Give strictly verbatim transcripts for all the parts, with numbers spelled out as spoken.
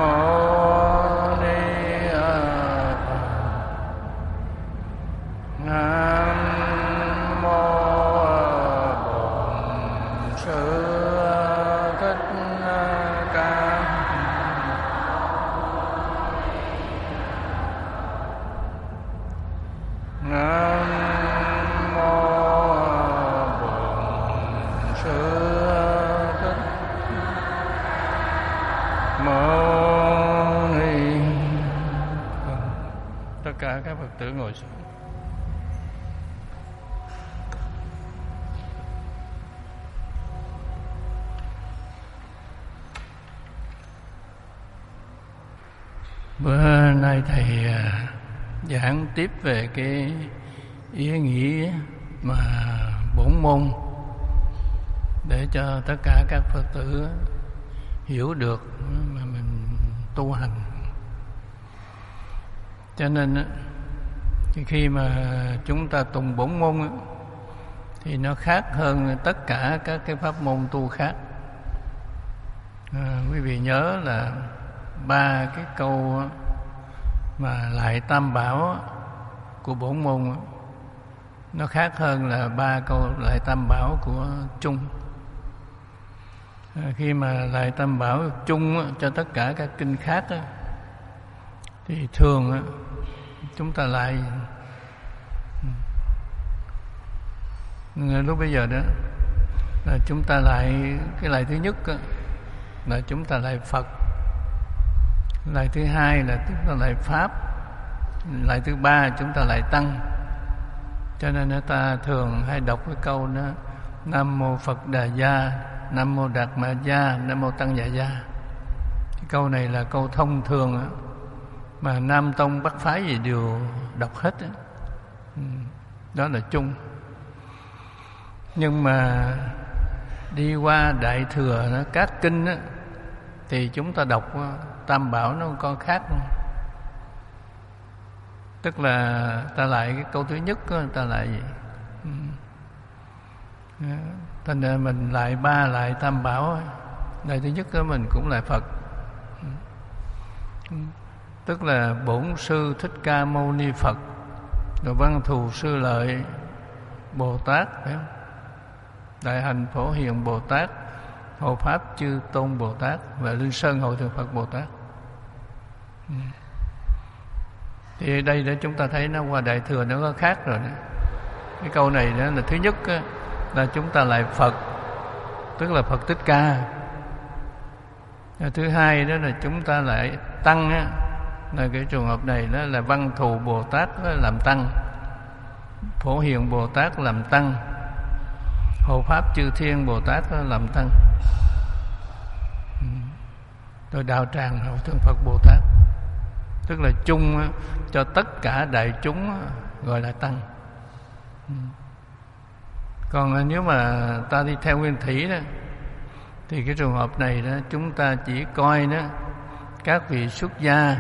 Mô Ni Phật. Nam mô Bổn Sư Thích Ca. Nam mô Bổn Sư Thích Mô Ni Phật. Tất cả các Phật tử ngồi xuống. Bữa nay thầy giảng tiếp về cái ý nghĩa mà bổn môn để cho tất cả các Phật tử hiểu được mà mình tu hành. Cho nên khi mà chúng ta tùng bổn môn thì nó khác hơn tất cả các cái pháp môn tu khác. À, quý vị nhớ là ba cái câu mà lại tam bảo của bổn môn nó khác hơn là ba câu lại tam bảo của chung. À, khi mà lại tam bảo chung cho tất cả các kinh khác thì thường chúng ta lại lúc bây giờ đó là chúng ta lại cái lại thứ nhất là chúng ta lại Phật, lại thứ hai là chúng ta lại Pháp, lại thứ ba chúng ta lại Tăng. Cho nên người ta thường hay đọc cái câu đó Nam Mô Phật Đà Gia, Nam Mô Đạt Ma Gia, Nam Mô Tăng Dạ Gia. Cái câu này là câu thông thường mà Nam Tông Bắc Phái gì đều đọc hết đó. Đó là chung. Nhưng mà đi qua Đại Thừa đó, các kinh đó, thì chúng ta đọc tam bảo nó có khác không? Tức là ta lại cái câu thứ nhất ta lại gì? Thành ra mình lại ba lại tam bảo. Lại thứ nhất đó mình cũng lại Phật. Tức là Bổn Sư Thích Ca Mâu Ni Phật, rồi Văn Thù Sư Lợi Bồ Tát, phải không? Đại Hành Phổ Hiền Bồ Tát, Hộ Pháp Chư Tôn Bồ Tát và Linh Sơn Hội Thượng Phật Bồ Tát. Thì ở đây đó chúng ta thấy nó qua Đại Thừa nó có khác rồi đó. Cái câu này đó là thứ nhất đó, là chúng ta lại Phật, tức là Phật Thích Ca. Thứ hai đó là chúng ta lại Tăng á, là cái trường hợp này đó là Văn Thù Bồ Tát làm Tăng, Phổ Hiền Bồ Tát làm Tăng, Hộ Pháp Chư Thiên Bồ Tát làm Tăng, rồi Đạo Tràng Hội Thượng Phật Bồ Tát. Tức là chung cho tất cả đại chúng gọi là Tăng. Còn nếu mà ta đi theo nguyên thủy đó thì cái trường hợp này đó chúng ta chỉ coi đó các vị xuất gia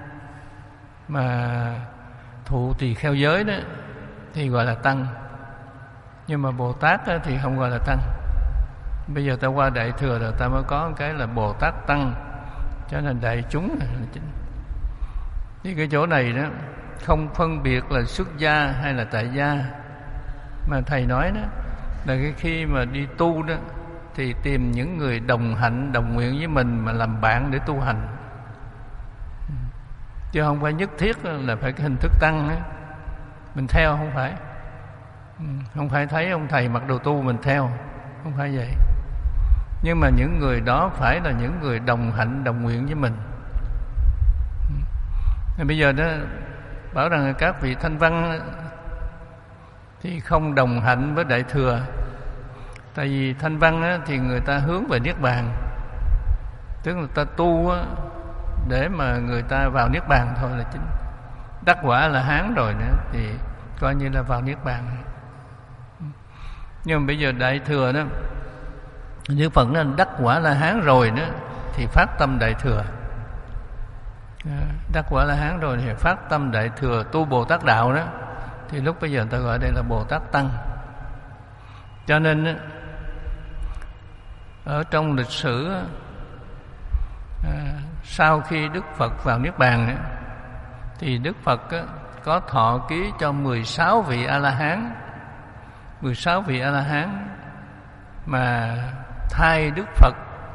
mà thụ tỳ kheo giới đó thì gọi là Tăng. Nhưng mà Bồ Tát đó thì không gọi là Tăng. Bây giờ ta qua Đại Thừa rồi ta mới có cái là Bồ Tát Tăng, cho nên đại chúng là chính. Thì cái chỗ này đó không phân biệt là xuất gia hay là tại gia, mà thầy nói đó là cái khi mà đi tu đó thì tìm những người đồng hạnh đồng nguyện với mình mà làm bạn để tu hành, chứ không phải nhất thiết là phải cái hình thức tăng đó. Mình theo không phải, không phải thấy ông thầy mặc đồ tu mình theo, không phải vậy. Nhưng mà những người đó phải là những người đồng hạnh đồng nguyện với mình. Bây giờ đó bảo rằng các vị thanh văn thì không đồng hạnh với Đại Thừa. Tại vì thanh văn á, thì người ta hướng về Niết Bàn, tức là ta tu á, để mà người ta vào Niết Bàn thôi là chính. Đắc quả là Hán rồi nữa thì coi như là vào Niết Bàn. Nhưng mà bây giờ Đại Thừa đó, Đức Phật nó đắc quả là Hán rồi đó thì phát tâm Đại Thừa. Đắc quả là Hán rồi thì phát tâm Đại Thừa, tu Bồ Tát Đạo đó, thì lúc bây giờ người ta gọi đây là Bồ Tát Tăng. Cho nên ở trong lịch sử sau khi Đức Phật vào Niết Bàn thì Đức Phật có thọ ký cho mười sáu vị A-la-hán, mười sáu vị A-la-hán mà thay Đức Phật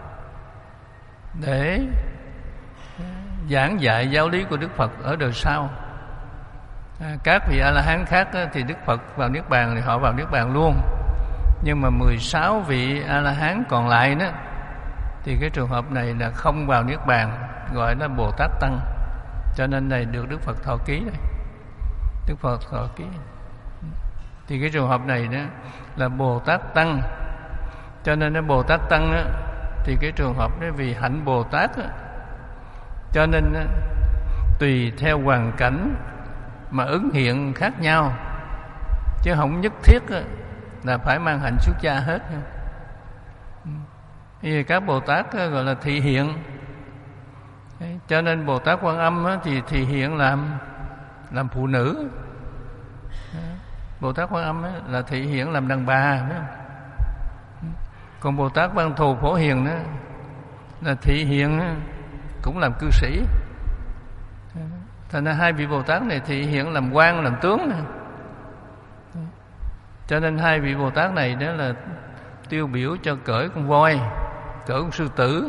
để giảng dạy giáo lý của Đức Phật ở đời sau. Các vị A-la-hán khác thì Đức Phật vào Niết Bàn thì họ vào Niết Bàn luôn, nhưng mà mười sáu vị A-la-hán còn lại đó thì cái trường hợp này là không vào Niết Bàn, gọi là Bồ Tát Tăng, cho nên này được Đức Phật thọ ký đây. Đức Phật thọ ký thì cái trường hợp này đó là Bồ Tát Tăng, cho nên nó Bồ Tát Tăng đó, thì cái trường hợp đó vì hạnh Bồ Tát đó, cho nên đó, tùy theo hoàn cảnh mà ứng hiện khác nhau, chứ không nhất thiết đó, là phải mang hạnh xuất gia hết. Thì các Bồ Tát đó, gọi là thị hiện. Cho nên Bồ Tát Quan Âm đó, thì thị hiện làm làm phụ nữ. Bồ Tát Quan Âm đó, là thị hiện làm đàn bà, phải không? Còn Bồ Tát Văn Thù Phổ Hiền đó, là thị hiện đó, cũng làm cư sĩ. Thành ra hai vị Bồ Tát này thị hiện làm quan, làm tướng này. Cho nên hai vị Bồ Tát này đó là tiêu biểu cho cởi con voi, cởi con sư tử.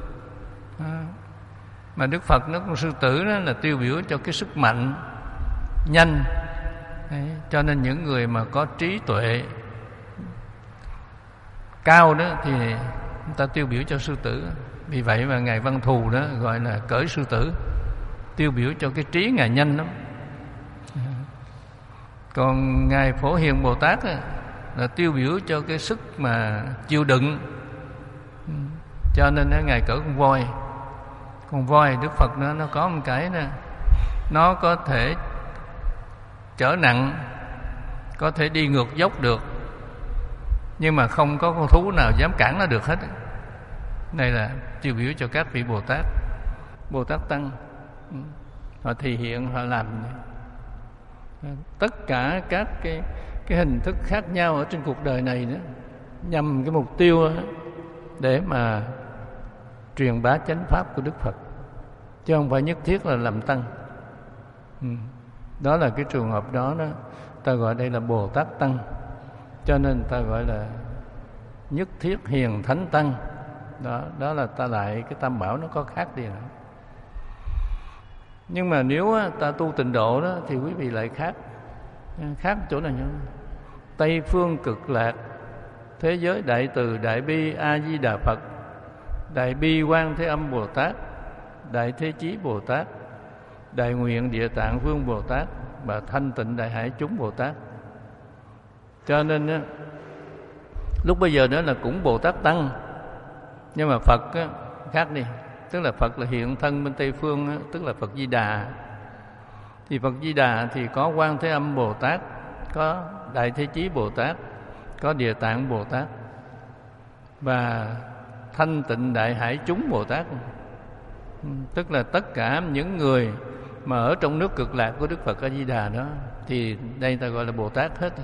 Mà Đức Phật nó con sư tử đó là tiêu biểu cho cái sức mạnh nhanh. Đấy, cho nên những người mà có trí tuệ cao đó thì người ta tiêu biểu cho sư tử. Vì vậy mà Ngài Văn Thù đó gọi là cởi sư tử, tiêu biểu cho cái trí Ngài nhanh lắm. Còn Ngài Phổ Hiền Bồ Tát đó, là tiêu biểu cho cái sức mà chịu đựng, cho nên đó, Ngài cởi con voi. Con voi Đức Phật nó nó có một cái nè, nó có thể trở nặng, có thể đi ngược dốc được, nhưng mà không có con thú nào dám cản nó được hết. Này là tiêu biểu cho các vị Bồ Tát, Bồ Tát Tăng. Họ thể hiện, họ làm tất cả các cái cái hình thức khác nhau ở trên cuộc đời này đó, nhằm cái mục tiêu đó, để mà truyền bá chánh pháp của Đức Phật, chứ không phải nhất thiết là làm tăng. Ừ. Đó là cái trường hợp đó đó, ta gọi đây là Bồ Tát Tăng, cho nên ta gọi là nhất thiết hiền thánh tăng. Đó, đó là ta lại cái tam bảo nó có khác đi nữa. Nhưng mà nếu ta tu tịnh độ đó thì quý vị lại khác. Khác chỗ nào nhỉ? Tây phương cực lạc, thế giới đại từ đại bi A Di Đà Phật, đại bi Quan Thế Âm Bồ Tát, đại thế chí Bồ Tát, đại nguyện Địa Tạng Vương Bồ Tát và thanh tịnh đại hải chúng Bồ Tát. Cho nên á, lúc bây giờ đó là cũng Bồ Tát Tăng, nhưng mà Phật á, khác đi. Tức là Phật là hiện thân bên Tây phương á, tức là Phật Di Đà. Thì Phật Di Đà thì có Quan Thế Âm Bồ Tát, có đại thế chí Bồ Tát, có Địa Tạng Bồ Tát và thanh tịnh đại hải chúng Bồ Tát. Tức là tất cả những người mà ở trong nước cực lạc của Đức Phật A Di Đà đó, thì đây ta gọi là Bồ Tát hết.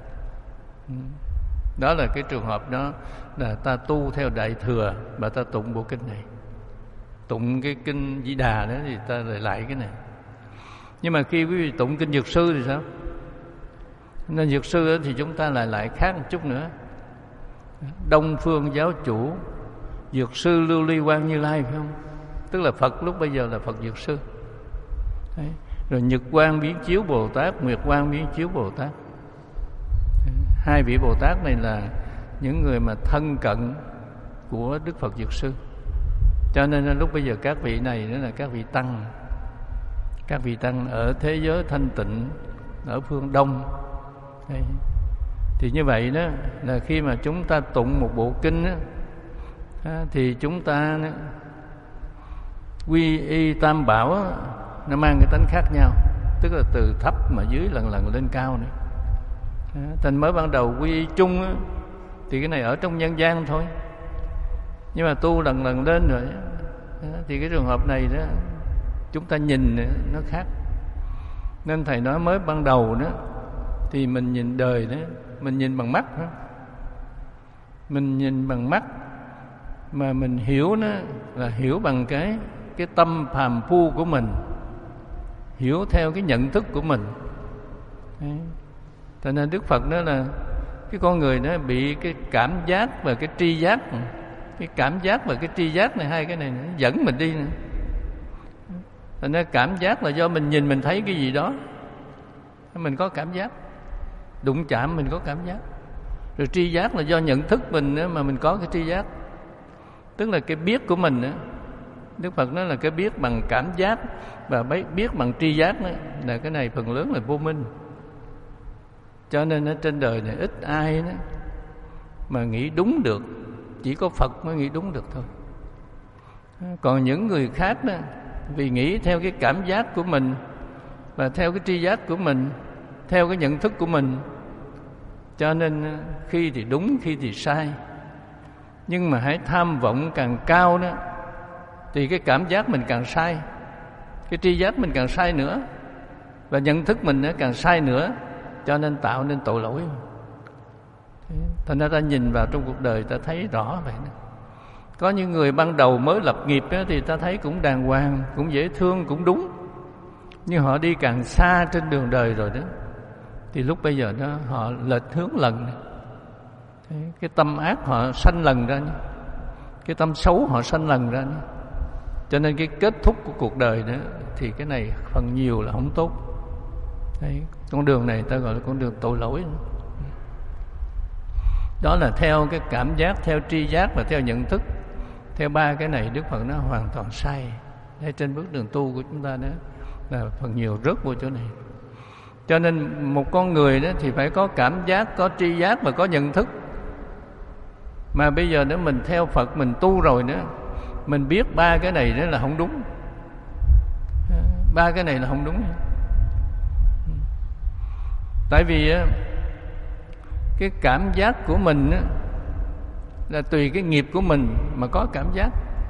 Đó là cái trường hợp đó, là ta tu theo Đại Thừa và ta tụng bộ kinh này. Tụng cái kinh Di Đà đó thì ta lại lại cái này. Nhưng mà khi quý vị tụng kinh Dược Sư thì sao? Nên Dược Sư thì chúng ta lại lại khác một chút nữa. Đông phương giáo chủ Dược Sư Lưu Ly Quang Như Lai, phải không? Tức là Phật lúc bây giờ là Phật Dược Sư. Đấy. Rồi Nhật Quang Biến Chiếu Bồ Tát, Nguyệt Quang Biến Chiếu Bồ Tát. Hai vị Bồ Tát này là những người mà thân cận của Đức Phật Dược Sư. Cho nên lúc bây giờ các vị này đó là các vị tăng, các vị tăng ở thế giới thanh tịnh ở phương Đông. Đấy. Thì như vậy đó là khi mà chúng ta tụng một bộ kinh đó, thì chúng ta đó, quy y tam bảo đó, nó mang cái tánh khác nhau, tức là từ thấp mà dưới lần lần lên cao nữa. Thành mới ban đầu quy y chung đó, thì cái này ở trong nhân gian thôi, nhưng mà tu lần lần lên rồi thì cái trường hợp này đó chúng ta nhìn nó khác. Nên thầy nói mới ban đầu đó thì mình nhìn đời đó, mình nhìn bằng mắt đó. Mình nhìn bằng mắt mà mình hiểu nó là hiểu bằng cái cái tâm phàm phu của mình, hiểu theo cái nhận thức của mình. Đấy. Cho nên Đức Phật nói là cái con người nó bị cái cảm giác và cái tri giác, cái cảm giác và cái tri giác này, hai cái này nó dẫn mình đi nữa. Thành ra cảm giác là do mình nhìn mình thấy cái gì đó, mình có cảm giác, đụng chạm mình có cảm giác. Rồi tri giác là do nhận thức mình nữa mà mình có cái tri giác, tức là cái biết của mình nữa. Đức Phật nói là cái biết bằng cảm giác và biết bằng tri giác đó, là cái này phần lớn là vô minh. Cho nên ở trên đời này ít ai đó mà nghĩ đúng được, chỉ có Phật mới nghĩ đúng được thôi. Còn những người khác đó, vì nghĩ theo cái cảm giác của mình và theo cái tri giác của mình, theo cái nhận thức của mình, cho nên khi thì đúng, khi thì sai. Nhưng mà hãy tham vọng càng cao đó, thì cái cảm giác mình càng sai, cái tri giác mình càng sai nữa, và nhận thức mình nó càng sai nữa, cho nên tạo nên tội lỗi. Thành ra ta nhìn vào trong cuộc đời ta thấy rõ vậy đó. Có những người ban đầu mới lập nghiệp đó, thì ta thấy cũng đàng hoàng, cũng dễ thương, cũng đúng. Nhưng họ đi càng xa trên đường đời rồi đó, thì lúc bây giờ đó họ lệch hướng lần. Cái tâm ác họ sanh lần ra, cái tâm xấu họ sanh lần ra. Cho nên cái kết thúc của cuộc đời đó thì cái này phần nhiều là không tốt. Đấy, con đường này ta gọi là con đường tội lỗi. Đó là theo cái cảm giác, theo tri giác và theo nhận thức. Theo ba cái này Đức Phật nó hoàn toàn sai. Đây, trên bước đường tu của chúng ta đó là phần nhiều rớt vô chỗ này. Cho nên một con người đó thì phải có cảm giác, có tri giác và có nhận thức. Mà bây giờ nếu mình theo Phật, mình tu rồi nữa, mình biết ba cái này đó là không đúng. Ba cái này là không đúng. Tại vì cái cảm giác của mình là tùy cái nghiệp của mình mà có cảm giác.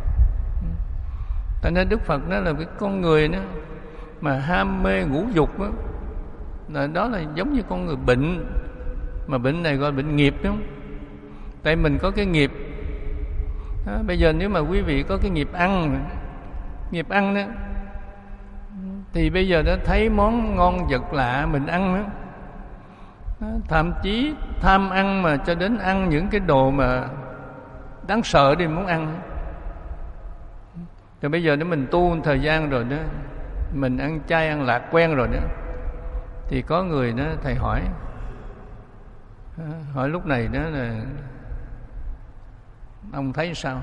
Tại nên Đức Phật nói là cái con người đó mà ham mê ngũ dục đó, là đó là giống như con người bệnh, mà bệnh này gọi bệnh nghiệp, đúng không? Tại mình có cái nghiệp đó, bây giờ nếu mà quý vị có cái nghiệp ăn, nghiệp ăn đó, thì bây giờ đã thấy món ngon vật lạ mình ăn đó, đó, thậm chí tham ăn mà cho đến ăn những cái đồ mà đáng sợ đi muốn ăn. Rồi bây giờ nếu mình tu một thời gian rồi đó, mình ăn chay ăn lạc quen rồi đó, thì có người đó thầy hỏi, hỏi lúc này đó là ông thấy sao?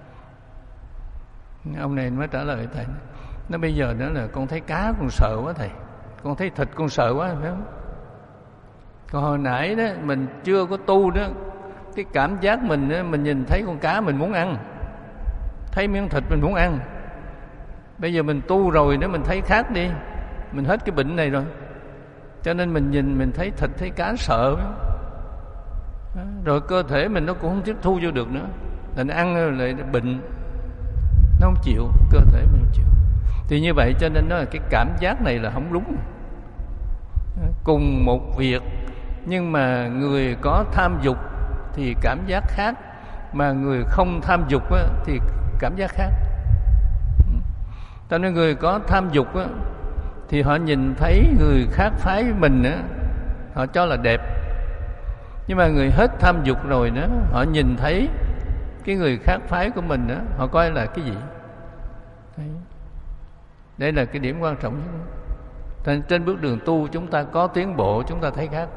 Ông này mới trả lời thầy, nó bây giờ đó là con thấy cá con sợ quá thầy, con thấy thịt con sợ quá, phải không? Còn hồi nãy đó mình chưa có tu đó, cái cảm giác mình đó, mình nhìn thấy con cá mình muốn ăn, thấy miếng thịt mình muốn ăn. Bây giờ mình tu rồi đó, mình thấy khác đi, mình hết cái bệnh này rồi, cho nên mình nhìn mình thấy thịt thấy cá sợ đó. Rồi cơ thể mình nó cũng không tiếp thu vô được nữa, là nó ăn lại bệnh, nó không chịu, cơ thể mình không chịu. Thì như vậy cho nên nó là cái cảm giác này là không đúng. Cùng một việc nhưng mà người có tham dục thì cảm giác khác, mà người không tham dục á, thì cảm giác khác. Cho nên người có tham dục á, thì họ nhìn thấy người khác phái mình á, họ cho là đẹp. Nhưng mà người hết tham dục rồi đó, họ nhìn thấy cái người khác phái của mình đó, họ coi là cái gì? Đấy. Đây là cái điểm quan trọng nhất. Trên bước đường tu chúng ta có tiến bộ, chúng ta thấy khác.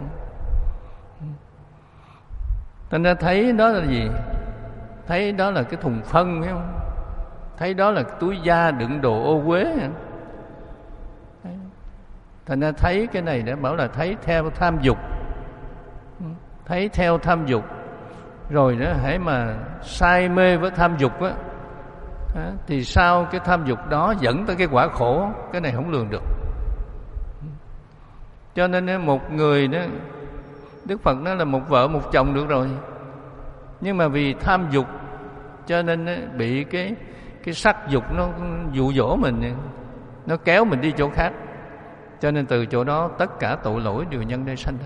Thành ra thấy đó là gì? Thấy đó là cái thùng phân, phải không? Thấy đó là cái túi da đựng đồ ô uế. Thành ra thấy cái này để bảo là thấy theo tham dục, thấy theo tham dục rồi đó, hãy mà say mê với tham dục á, thì sau cái tham dục đó dẫn tới cái quả khổ, cái này không lường được. Cho nên một người đó, Đức Phật nói là một vợ một chồng được rồi, nhưng mà vì tham dục cho nên bị cái cái sắc dục nó dụ dỗ mình, nó kéo mình đi chỗ khác. Cho nên từ chỗ đó tất cả tội lỗi đều nhân đây sanh ra.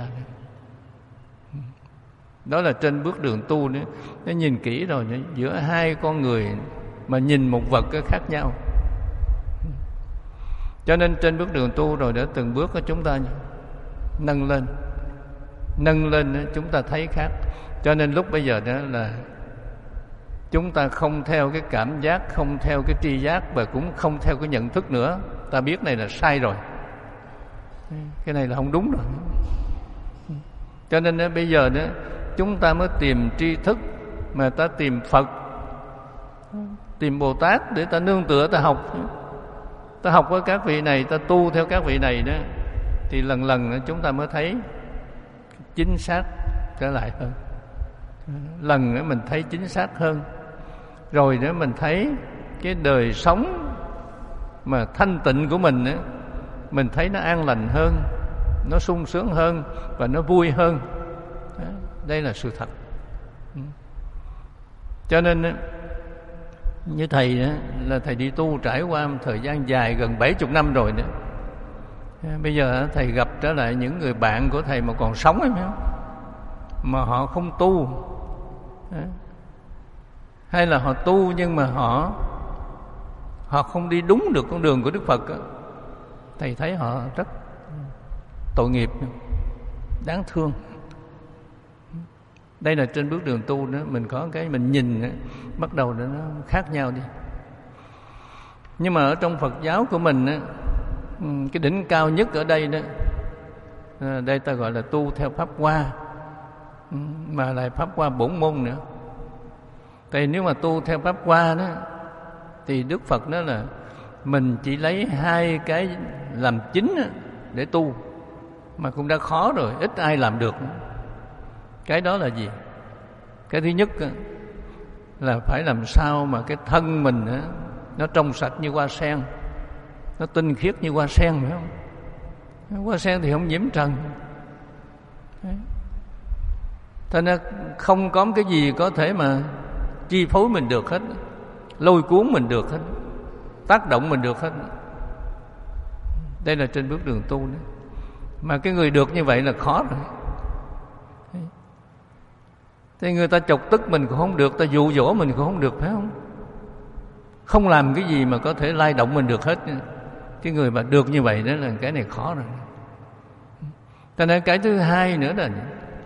Đó là trên bước đường tu nữa. Nó nhìn kỹ rồi, giữa hai con người mà nhìn một vật khác nhau. Cho nên trên bước đường tu rồi để từng bước của chúng ta nâng lên, nâng lên chúng ta thấy khác. Cho nên lúc bây giờ đó là chúng ta không theo cái cảm giác, không theo cái tri giác, và cũng không theo cái nhận thức nữa. Ta biết này là sai rồi, cái này là không đúng rồi. Cho nên đó, bây giờ đó chúng ta mới tìm tri thức, mà ta tìm Phật, tìm Bồ Tát để ta nương tựa, ta học. Ta học với các vị này, ta tu theo các vị này đó, thì lần lần chúng ta mới thấy chính xác trở lại hơn. Lần nữa mình thấy chính xác hơn, rồi nữa mình thấy cái đời sống mà thanh tịnh của mình nữa, mình thấy nó an lành hơn, nó sung sướng hơn và nó vui hơn. Đây là sự thật. Cho nên như thầy đó, là thầy đi tu trải qua một thời gian dài, gần bảy mươi năm rồi nữa. Bây giờ thầy gặp trở lại những người bạn của thầy mà còn sống ấy, phải không? Mà họ không tu, hay là họ tu nhưng mà họ họ không đi đúng được con đường của Đức Phật. Thầy thấy họ rất tội nghiệp, đáng thương. Đây là trên bước đường tu đó, mình có cái mình nhìn bắt đầu nó khác nhau đi. Nhưng mà ở trong Phật giáo của mình á, cái đỉnh cao nhất ở đây đó, đây ta gọi là tu theo Pháp Hoa, mà lại Pháp Hoa bổn môn nữa. Tại nếu mà tu theo Pháp Hoa đó, thì Đức Phật nói là mình chỉ lấy hai cái làm chính để tu, mà cũng đã khó rồi, ít ai làm được. Cái đó là gì? Cái thứ nhất là phải làm sao mà cái thân mình nó trong sạch như hoa sen, nó tinh khiết như hoa sen, phải không? Hoa sen thì không nhiễm trần. Thế nên không có cái gì có thể mà chi phối mình được hết, lôi cuốn mình được hết, tác động mình được hết. Đây là trên bước đường tu đó. Mà cái người được như vậy là khó rồi. Thì người ta chọc tức mình cũng không được, ta dụ dỗ mình cũng không được, phải không? Không làm cái gì mà có thể lay động mình được hết. Cái người mà được như vậy đó là cái này khó rồi. Cho nên cái thứ hai nữa là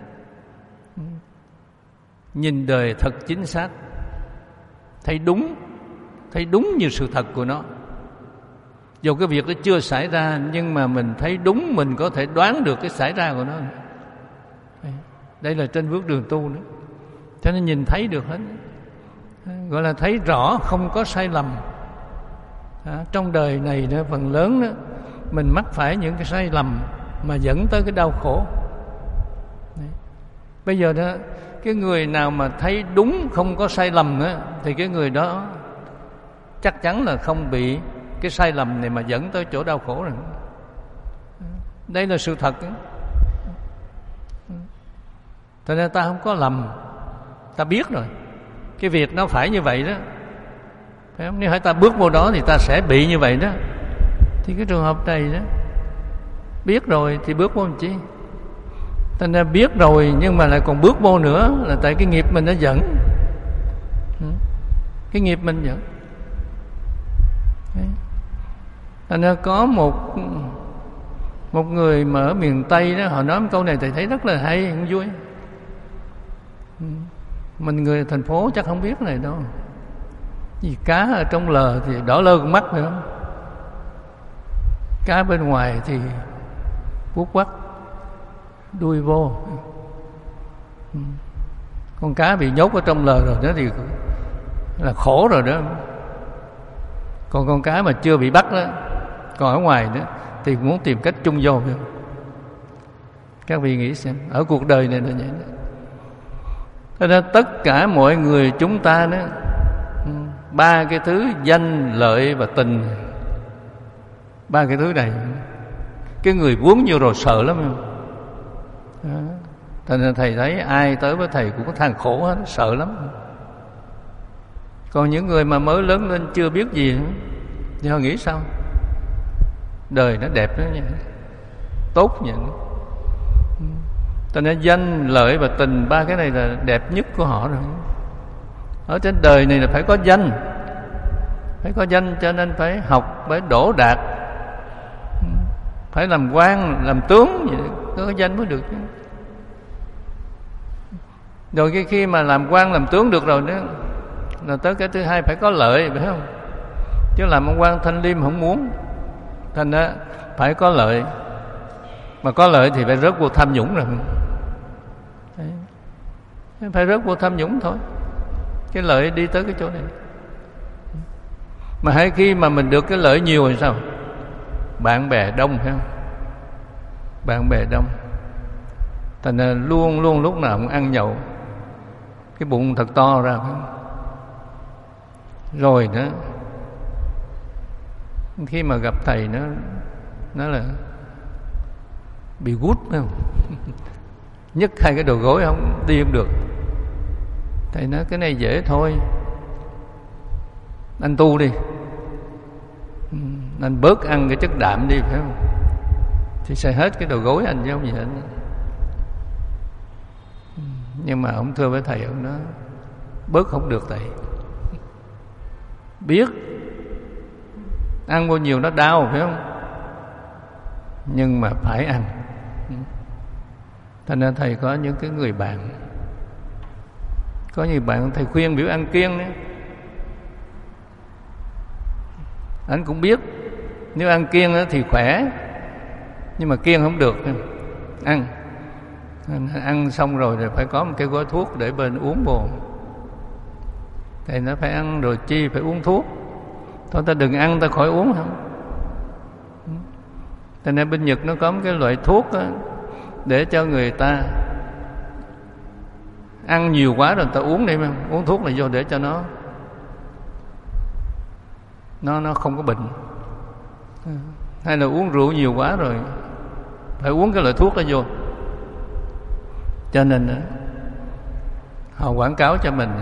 nhìn đời thật chính xác, thấy đúng, thấy đúng như sự thật của nó. Dù cái việc đó chưa xảy ra, nhưng mà mình thấy đúng, mình có thể đoán được cái xảy ra của nó. Đây là trên bước đường tu nữa. Cho nên nhìn thấy được hết, gọi là thấy rõ, không có sai lầm. À, trong đời này đó, phần lớn đó, mình mắc phải những cái sai lầm mà dẫn tới cái đau khổ. Đấy. Bây giờ đó, cái người nào mà thấy đúng, không có sai lầm đó, thì cái người đó chắc chắn là không bị cái sai lầm này mà dẫn tới chỗ đau khổ rồi. Đây là sự thật. Cho nên ta không có lầm, ta biết rồi cái việc nó phải như vậy đó, phải không? Nếu hỏi ta bước vô đó thì ta sẽ bị như vậy đó. Thì cái trường hợp này đó, biết rồi thì bước vô làm chi? Ta đã biết rồi nhưng mà lại còn bước vô nữa, là tại cái nghiệp mình nó dẫn. Cái nghiệp mình dẫn. Thành ra có một một người mà ở miền Tây đó, họ nói một câu này thầy thấy rất là hay, cũng vui. Mình người thành phố chắc không biết này đâu. Vì cá ở trong lờ thì đỏ lơ con mắt, phải không? Cá bên ngoài thì vuốt quắt, đuôi vô. Con cá bị nhốt ở trong lờ rồi đó thì là khổ rồi đó. Còn con cá mà chưa bị bắt đó, còn ở ngoài đó thì muốn tìm cách chung vô, phải không? Các vị nghĩ xem, ở cuộc đời này là vậy đó. Thế nên tất cả mọi người chúng ta đó, ba cái thứ danh, lợi và tình, ba cái thứ này, cái người vướng vô rồi sợ lắm, không? Thành ra thầy thấy ai tới với thầy cũng có than khổ hết, sợ lắm. Còn những người mà mới lớn lên chưa biết gì nữa, thì họ nghĩ sao? Đời nó đẹp đó nha, tốt vậy. Cho nên danh, lợi và tình, ba cái này là đẹp nhất của họ rồi. Ở trên đời này là phải có danh, phải có danh, cho nên phải học, phải đỗ đạt, phải làm quan, làm tướng vậy có danh mới được chứ. Rồi cái khi mà làm quan làm tướng được rồi đó, là tới cái thứ hai phải có lợi, phải không? Chứ làm ông quan thanh liêm không muốn. Thành ra phải có lợi, mà có lợi thì phải rớt vô tham nhũng rồi. Đấy. Phải rớt vô tham nhũng thôi. Cái lợi đi tới cái chỗ này. Mà hay khi mà mình được cái lợi nhiều thì sao? Bạn bè đông, phải không? Bạn bè đông, thành ra luôn luôn lúc nào cũng ăn nhậu, cái bụng thật to ra, phải không? Rồi nữa, khi mà gặp thầy nó nó là bị gút, phải không? Nhấc hai cái đầu gối không đi không được. Thầy nói cái này dễ thôi, anh tu đi, anh bớt ăn cái chất đạm đi, phải không? Thì sẽ hết cái đầu gối anh chứ không gì hết. Nhưng mà ông thưa với thầy, ông nói bớt không được thầy. Biết ăn bao nhiêu nó đau, phải không? Nhưng mà phải ăn. Thành ra thầy có những cái người bạn, có nhiều bạn thầy khuyên biểu ăn kiêng đấy. Anh cũng biết nếu ăn kiêng thì khỏe, nhưng mà kiêng không được. Ăn Ăn xong rồi thì phải có một cái gói thuốc để bên uống bồ. Thầy nó phải ăn rồi chi phải uống thuốc. Thôi ta đừng ăn ta khỏi uống không. Cho nên bên Nhật nó có một cái loại thuốc đó, để cho người ta ăn nhiều quá rồi người ta uống đi, mà uống thuốc là vô để cho nó nó nó không có bệnh. Hay là uống rượu nhiều quá rồi phải uống cái loại thuốc đó vô. Cho nên họ quảng cáo cho mình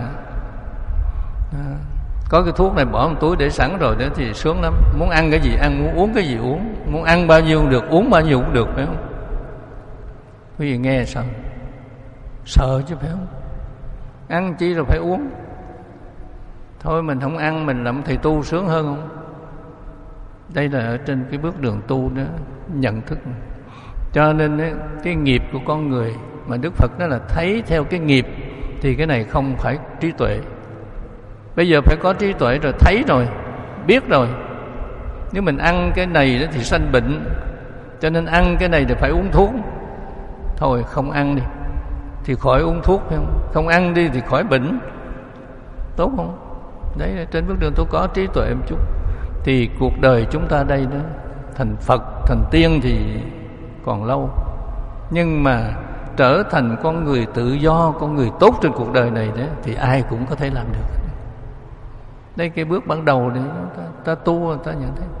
có cái thuốc này bỏ một túi để sẵn rồi đó thì sướng lắm. Muốn ăn cái gì ăn, muốn uống cái gì uống, muốn ăn bao nhiêu cũng được, uống bao nhiêu cũng được, phải không? Quý vị nghe sao? Sợ chứ, phải không? Ăn chi rồi phải uống. Thôi mình không ăn, mình làm thầy tu sướng hơn không? Đây là ở trên cái bước đường tu đó, nhận thức. Cho nên cái nghiệp của con người mà Đức Phật nói là thấy theo cái nghiệp, thì cái này không phải trí tuệ. Bây giờ phải có trí tuệ rồi, thấy rồi, biết rồi. Nếu mình ăn cái này thì sanh bệnh, cho nên ăn cái này thì phải uống thuốc. Thôi không ăn đi thì khỏi uống thuốc, phải không? Không ăn đi thì khỏi bệnh, tốt không? Đấy, trên bước đường tôi có trí tuệ một chút, thì cuộc đời chúng ta đây đó, thành Phật, thành tiên thì còn lâu, nhưng mà trở thành con người tự do, con người tốt trên cuộc đời này đó, thì ai cũng có thể làm được. Đây cái bước ban đầu để ta, ta tu, ta nhận thấy.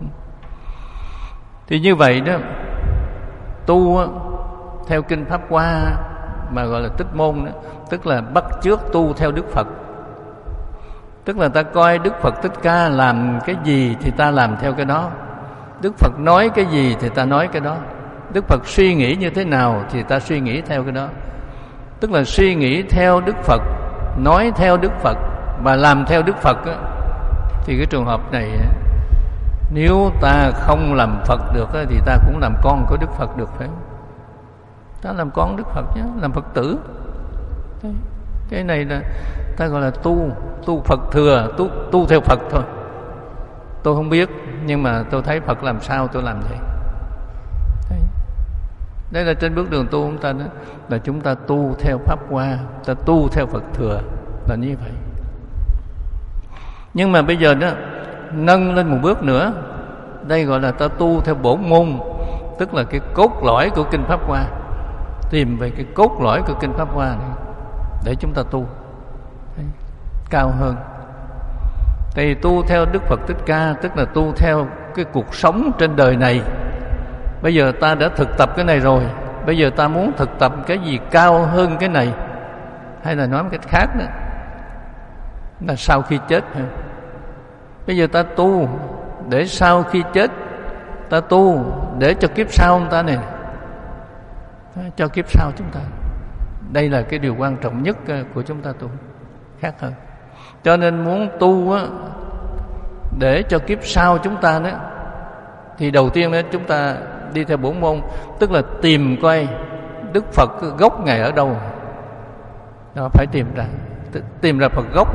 Thì như vậy đó, tu theo kinh Pháp Hoa mà gọi là Tích Môn đó, tức là bắt chước tu theo Đức Phật. Tức là ta coi Đức Phật Thích Ca làm cái gì thì ta làm theo cái đó, Đức Phật nói cái gì thì ta nói cái đó, Đức Phật suy nghĩ như thế nào thì ta suy nghĩ theo cái đó. Tức là suy nghĩ theo Đức Phật, nói theo Đức Phật và làm theo Đức Phật á, thì cái trường hợp này, nếu ta không làm Phật được á, thì ta cũng làm con của Đức Phật được, phải không? Ta làm con Đức Phật nhé, làm Phật tử. Đấy. Cái này là ta gọi là tu, tu Phật thừa, tu, tu theo Phật thôi. Tôi không biết, nhưng mà tôi thấy Phật làm sao tôi làm vậy. Đấy. Đây là trên bước đường tu chúng ta đó, là chúng ta tu theo Pháp Hoa, ta tu theo Phật thừa, là như vậy. Nhưng mà bây giờ đó, nâng lên một bước nữa, đây gọi là ta tu theo bổn môn, tức là cái cốt lõi của kinh Pháp Hoa. Tìm về cái cốt lõi của kinh Pháp Hoa này để chúng ta tu. Đấy. Cao hơn. Thì tu theo Đức Phật Thích Ca, tức là tu theo cái cuộc sống trên đời này. Bây giờ ta đã thực tập cái này rồi, bây giờ ta muốn thực tập cái gì cao hơn cái này, hay là nói một cách khác nữa là sau khi chết. Bây giờ ta tu để sau khi chết, ta tu để cho kiếp sau chúng ta này, cho kiếp sau chúng ta. Đây là cái điều quan trọng nhất của chúng ta tu, khác hơn. Cho nên muốn tu á, để cho kiếp sau chúng ta đó, thì đầu tiên đó chúng ta đi theo bổn môn, tức là tìm coi Đức Phật gốc Ngài ở đâu. Đó, phải tìm ra, tìm ra Phật gốc.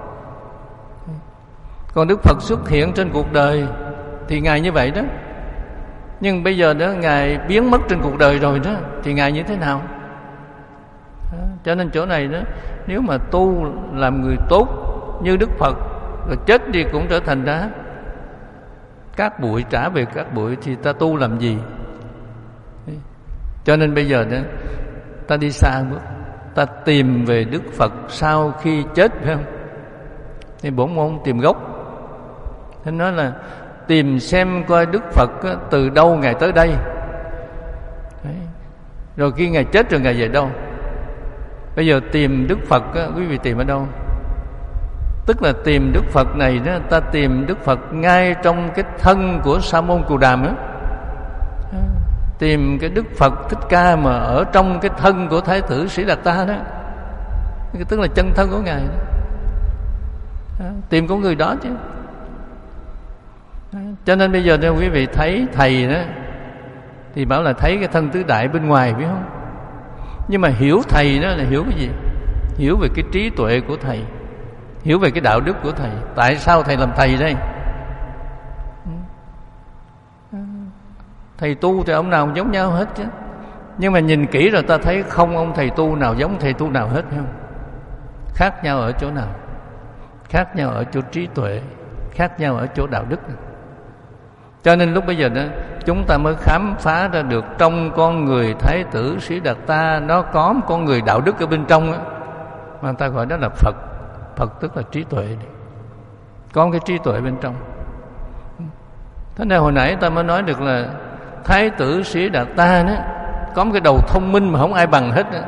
Còn Đức Phật xuất hiện trên cuộc đời thì Ngài như vậy đó. Nhưng bây giờ đó Ngài biến mất trên cuộc đời rồi đó, thì Ngài như thế nào? Đó, cho nên chỗ này đó, nếu mà tu làm người tốt như Đức Phật, rồi chết đi cũng trở thành đá, cát bụi, trả về cát bụi, thì ta tu làm gì? Cho nên bây giờ đó, ta đi xa bước, ta tìm về Đức Phật sau khi chết, phải không? Thì bổn môn tìm gốc. Thế nói là tìm xem coi Đức Phật á, từ đâu Ngài tới đây. Đấy. Rồi khi Ngài chết rồi Ngài về đâu? Bây giờ tìm Đức Phật á, quý vị tìm ở đâu? Tức là tìm Đức Phật này đó, ta tìm Đức Phật ngay trong cái thân của Sa môn Cù Đàm á. Tìm cái Đức Phật Thích Ca mà ở trong cái thân của Thái tử Sĩ Đạt Ta đó, tức là chân thân của Ngài đó. Đó, tìm con người đó chứ. Đó, cho nên bây giờ nếu quý vị thấy thầy đó thì bảo là thấy cái thân tứ đại bên ngoài, biết không? Nhưng mà hiểu thầy đó là hiểu cái gì? Hiểu về cái trí tuệ của thầy, hiểu về cái đạo đức của thầy. Tại sao thầy làm thầy đây? Thầy tu thì ông nào cũng giống nhau hết chứ. Nhưng mà nhìn kỹ rồi ta thấy không ông thầy tu nào giống thầy tu nào hết, phải không? Khác nhau ở chỗ nào? Khác nhau ở chỗ trí tuệ, khác nhau ở chỗ đạo đức. Cho nên lúc bây giờ đó, chúng ta mới khám phá ra được trong con người Thái tử Sĩ Đạt Ta nó có một con người đạo đức ở bên trong đó, mà người ta gọi đó là Phật. Phật tức là trí tuệ, có cái trí tuệ bên trong. Thế nên hồi nãy ta mới nói được là Thái tử Sĩ Đạt Ta đó có một cái đầu thông minh mà không ai bằng hết đó.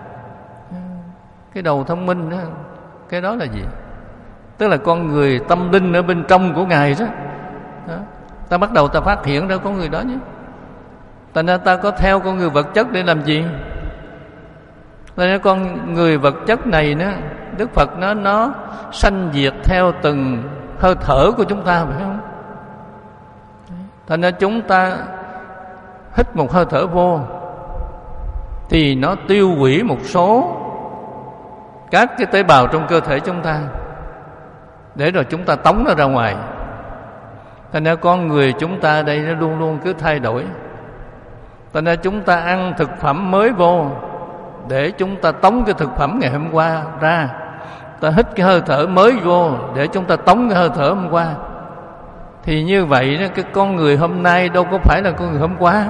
Cái đầu thông minh đó, cái đó là gì? Tức là con người tâm linh ở bên trong của Ngài đó, đó. Ta bắt đầu ta phát hiện ra con người đó nhé. Thành ra ta có theo con người vật chất để làm gì? Thành ra con người vật chất này đó, Đức Phật nó nó sanh diệt theo từng hơi thở của chúng ta, phải không? Thành ra chúng ta hít một hơi thở vô thì nó tiêu hủy một số các cái tế bào trong cơ thể chúng ta, để rồi chúng ta tống nó ra ngoài. Thành ra con người chúng ta đây nó luôn luôn cứ thay đổi. Thành ra chúng ta ăn thực phẩm mới vô để chúng ta tống cái thực phẩm ngày hôm qua ra. Ta hít cái hơi thở mới vô để chúng ta tống cái hơi thở hôm qua. Thì như vậy đó, cái con người hôm nay đâu có phải là con người hôm qua,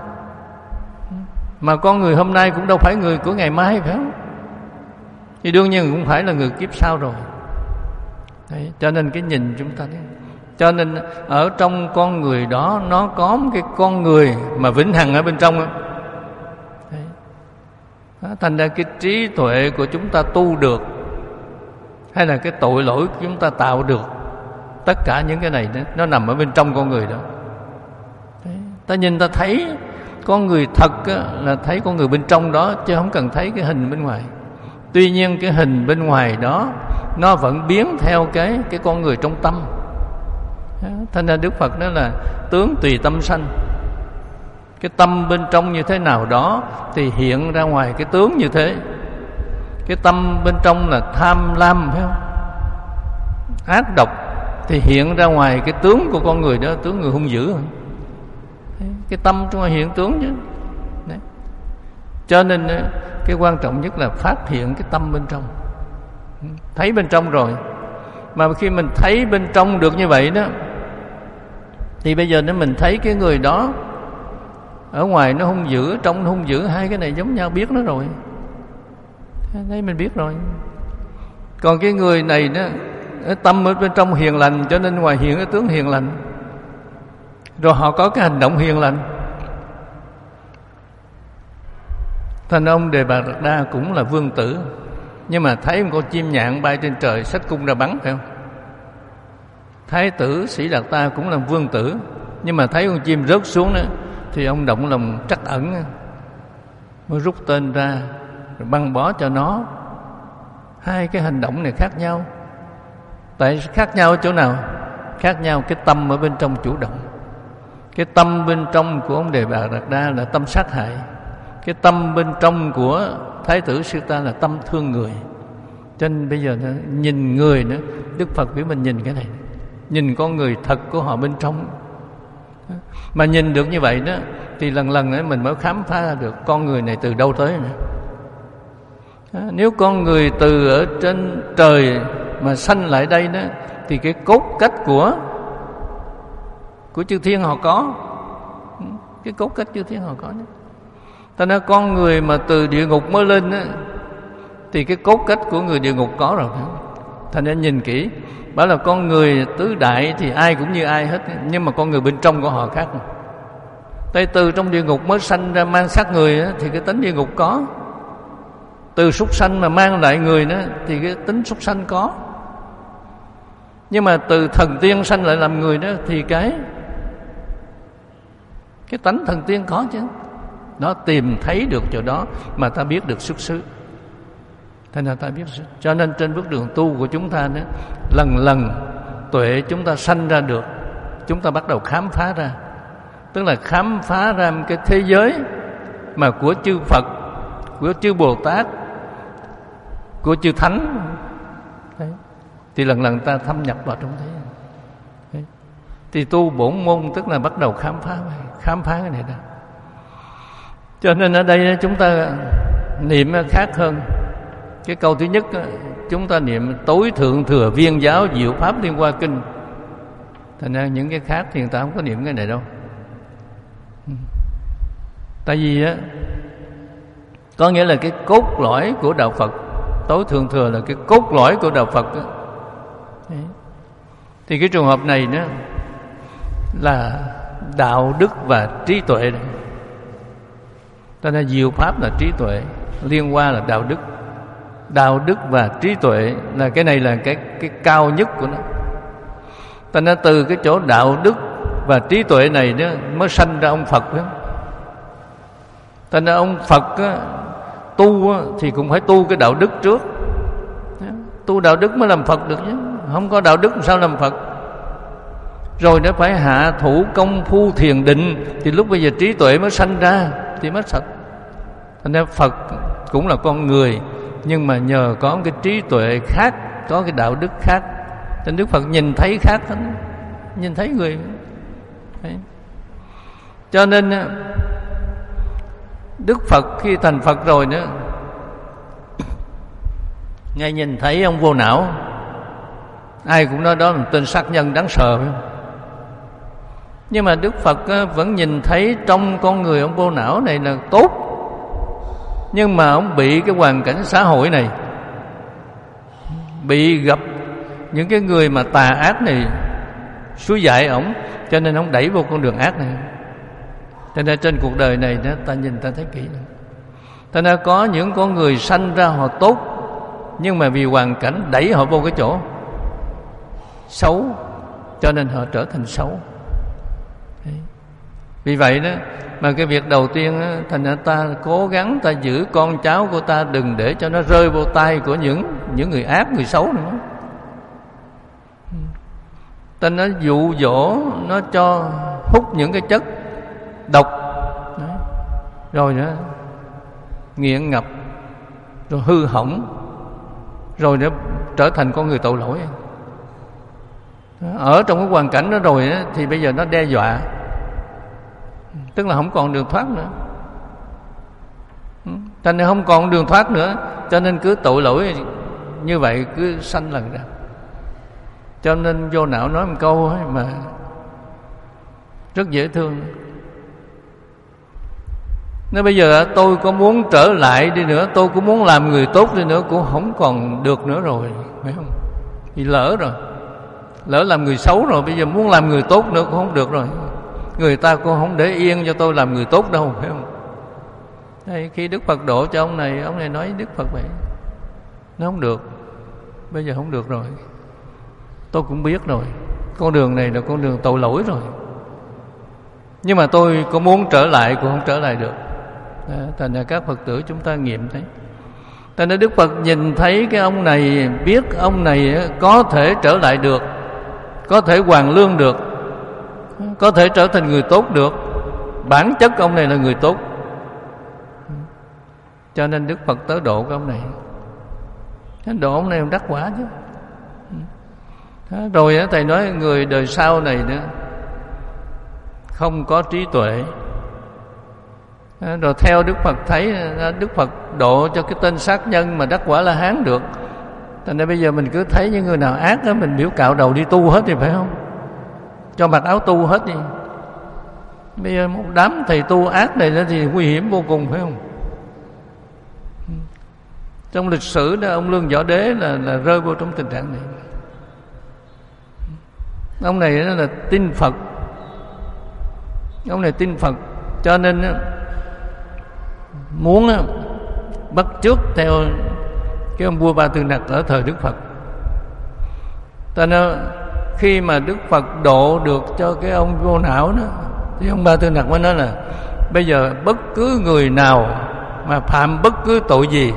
mà con người hôm nay cũng đâu phải người của ngày mai, phải không? Thì đương nhiên cũng phải là người kiếp sau rồi. Đấy, cho nên cái nhìn chúng ta đấy. Cho nên ở trong con người đó nó có một cái con người mà vĩnh hằng ở bên trong đó. Đấy. Đó, thành ra cái trí tuệ của chúng ta tu được, hay là cái tội lỗi của chúng ta tạo được, tất cả những cái này đó, nó nằm ở bên trong con người đó. Đấy. Ta nhìn ta thấy con người thật á, là thấy con người bên trong đó, chứ không cần thấy cái hình bên ngoài. Tuy nhiên cái hình bên ngoài đó nó vẫn biến theo cái cái con người trong tâm. Thành ra Đức Phật nói là tướng tùy tâm sanh. Cái tâm bên trong như thế nào đó thì hiện ra ngoài cái tướng như thế. Cái tâm bên trong là tham lam, phải không? Ác độc thì hiện ra ngoài cái tướng của con người đó, tướng người hung dữ. Cái tâm trong hiện tướng chứ. Đấy. Cho nên cái quan trọng nhất là phát hiện cái tâm bên trong. Thấy bên trong rồi, mà khi mình thấy bên trong được như vậy đó, thì bây giờ nếu mình thấy cái người đó ở ngoài nó hung dữ, trong nó hung dữ, hai cái này giống nhau, biết nó rồi. Đấy, mình biết rồi. Còn cái người này đó, cái tâm ở bên trong hiền lành, cho nên ngoài hiện cái tướng hiền lành, rồi họ có cái hành động hiền lành. Thành ông Đề Bà Đạt Đa cũng là vương tử, nhưng mà thấy một con chim nhạn bay trên trời xách cung ra bắn, phải không? Thái tử Sĩ Đạt Ta cũng là vương tử, nhưng mà thấy con chim rớt xuống đó thì ông động lòng trắc ẩn, mới rút tên ra rồi băng bó cho nó. Hai cái hành động này khác nhau. Tại khác nhau ở chỗ nào? Khác nhau cái tâm ở bên trong chủ động. Cái tâm bên trong của ông Đề Bà Đạt Đa là tâm sát hại. Cái tâm bên trong của Thái tử Sư Ta là tâm thương người. Cho nên bây giờ nhìn người nữa, Đức Phật biểu mình nhìn cái này, nhìn con người thật của họ bên trong. Mà nhìn được như vậy đó thì lần lần ấy mình mới khám phá ra được con người này từ đâu tới nữa. Nếu con người từ ở trên trời mà sanh lại đây đó thì cái cốt cách của của chư thiên họ có, cái cốt cách chư thiên họ có đó. Thành ra con người mà từ địa ngục mới lên đó, thì cái cốt cách của người địa ngục có rồi. Thành ra nhìn kỹ, bảo là con người tứ đại thì ai cũng như ai hết, nhưng mà con người bên trong của họ khác. Tại từ trong địa ngục mới sanh ra mang xác người đó, thì cái tính địa ngục có. Từ súc sanh mà mang lại người đó thì cái tính súc sanh có. Nhưng mà từ thần tiên sanh lại làm người đó thì cái cái tánh thần tiên có chứ. Nó tìm thấy được chỗ đó mà ta biết được xuất xứ. Thế nào ta biết xuất. Cho nên trên bước đường tu của chúng ta đó, lần lần tuệ chúng ta sanh ra được, chúng ta bắt đầu khám phá ra. Tức là khám phá ra một cái thế giới mà của chư Phật, của chư Bồ Tát, của chư Thánh. Đấy. Thì lần lần ta thâm nhập vào trong thế. Đấy. Thì tu bổn môn tức là bắt đầu khám phá, khám phá cái này đó. Cho nên ở đây chúng ta niệm khác hơn. Cái câu thứ nhất chúng ta niệm tối thượng thừa viên giáo diệu pháp liên hoa kinh. Thành ra những cái khác thì người ta không có niệm cái này đâu. Tại vì á, có nghĩa là cái cốt lõi của đạo Phật. Tối thượng thừa là cái cốt lõi của đạo Phật đó. Thì cái trường hợp này nữa là đạo đức và trí tuệ. Cho nên diệu pháp là trí tuệ, liên hoa là đạo đức. Đạo đức và trí tuệ là cái này là cái cái cao nhất của nó. Cho nên từ cái chỗ đạo đức và trí tuệ này đó mới sanh ra ông Phật đó. Cho nên ông Phật á, tu á, thì cũng phải tu cái đạo đức trước. Tu đạo đức mới làm Phật được chứ. Không có đạo đức làm sao làm Phật. Rồi nó phải hạ thủ công phu thiền định, thì lúc bây giờ trí tuệ mới sanh ra thì mới thật. Thành ra Phật cũng là con người, nhưng mà nhờ có cái trí tuệ khác, có cái đạo đức khác, nên Đức Phật nhìn thấy khác hết, nhìn thấy người. Đấy. Cho nên Đức Phật khi thành Phật rồi nữa, Ngài nhìn thấy ông vô não. Ai cũng nói đó là tên sát nhân đáng sợ, phải không? Nhưng mà Đức Phật vẫn nhìn thấy trong con người ông vô não này là tốt. Nhưng mà ông bị cái hoàn cảnh xã hội này, bị gặp những cái người mà tà ác này xúi dại ổng, cho nên ông đẩy vô con đường ác này. Cho nên trên cuộc đời này đó, ta nhìn ta thấy kỹ nữa. Cho nên có những con người sanh ra họ tốt, nhưng mà vì hoàn cảnh đẩy họ vô cái chỗ xấu, cho nên họ trở thành xấu. Đấy. Vì vậy đó mà cái việc đầu tiên đó, thành ra ta cố gắng ta giữ con cháu của ta đừng để cho nó rơi vô tay của những những người ác, người xấu nữa. Ta nó dụ dỗ nó cho hút những cái chất độc. Đấy. Rồi nữa nghiện ngập, rồi hư hỏng, rồi nó trở thành con người tội lỗi. Ở trong cái hoàn cảnh đó rồi đó, thì bây giờ nó đe dọa, tức là không còn đường thoát nữa. Cho nên không còn đường thoát nữa, cho nên cứ tội lỗi như vậy cứ sanh lần ra. Cho nên vô não nói một câu ấy mà rất dễ thương. Nếu bây giờ tôi có muốn trở lại đi nữa, tôi cũng muốn làm người tốt đi nữa, cũng không còn được nữa rồi, phải không? Vì lỡ rồi, lỡ làm người xấu rồi, bây giờ muốn làm người tốt nữa cũng không được rồi. Người ta cũng không để yên cho tôi làm người tốt đâu, phải không? Đây, khi Đức Phật độ cho ông này, ông này nói Đức Phật vậy, nó không được, bây giờ không được rồi. Tôi cũng biết rồi, con đường này là con đường tội lỗi rồi, nhưng mà tôi có muốn trở lại cũng không trở lại được. Đó, thành ra các Phật tử chúng ta nghiệm thấy. Thành ra Đức Phật nhìn thấy cái ông này, biết ông này có thể trở lại được, có thể hoàn lương được. có thể trở thành người tốt được. Bản chất ông này là người tốt, cho nên Đức Phật tới độ cái ông này. Độ ông này ông đắc quả chứ. Rồi Thầy nói người đời sau này nữa không có trí tuệ. Rồi theo Đức Phật thấy, Đức Phật độ cho cái tên sát nhân mà đắc quả La Hán được. Thành ra bây giờ mình cứ thấy những người nào ác đó, mình biểu cạo đầu đi tu hết thì phải không? Cho mặc áo tu hết đi. Bây giờ một đám thầy tu ác này thì nguy hiểm vô cùng, phải không? Trong lịch sử đó, ông Lương Võ Đế là, là rơi vô trong tình trạng này. Ông này là tin Phật. Ông này tin Phật, cho nên muốn bắt chước theo cái ông vua Ba Tư Nặc ở thời Đức Phật. Cho nên khi mà Đức Phật độ được cho cái ông vô não đó, thì ông Ba Tư Nặc mới nói là bây giờ bất cứ người nào mà phạm bất cứ tội gì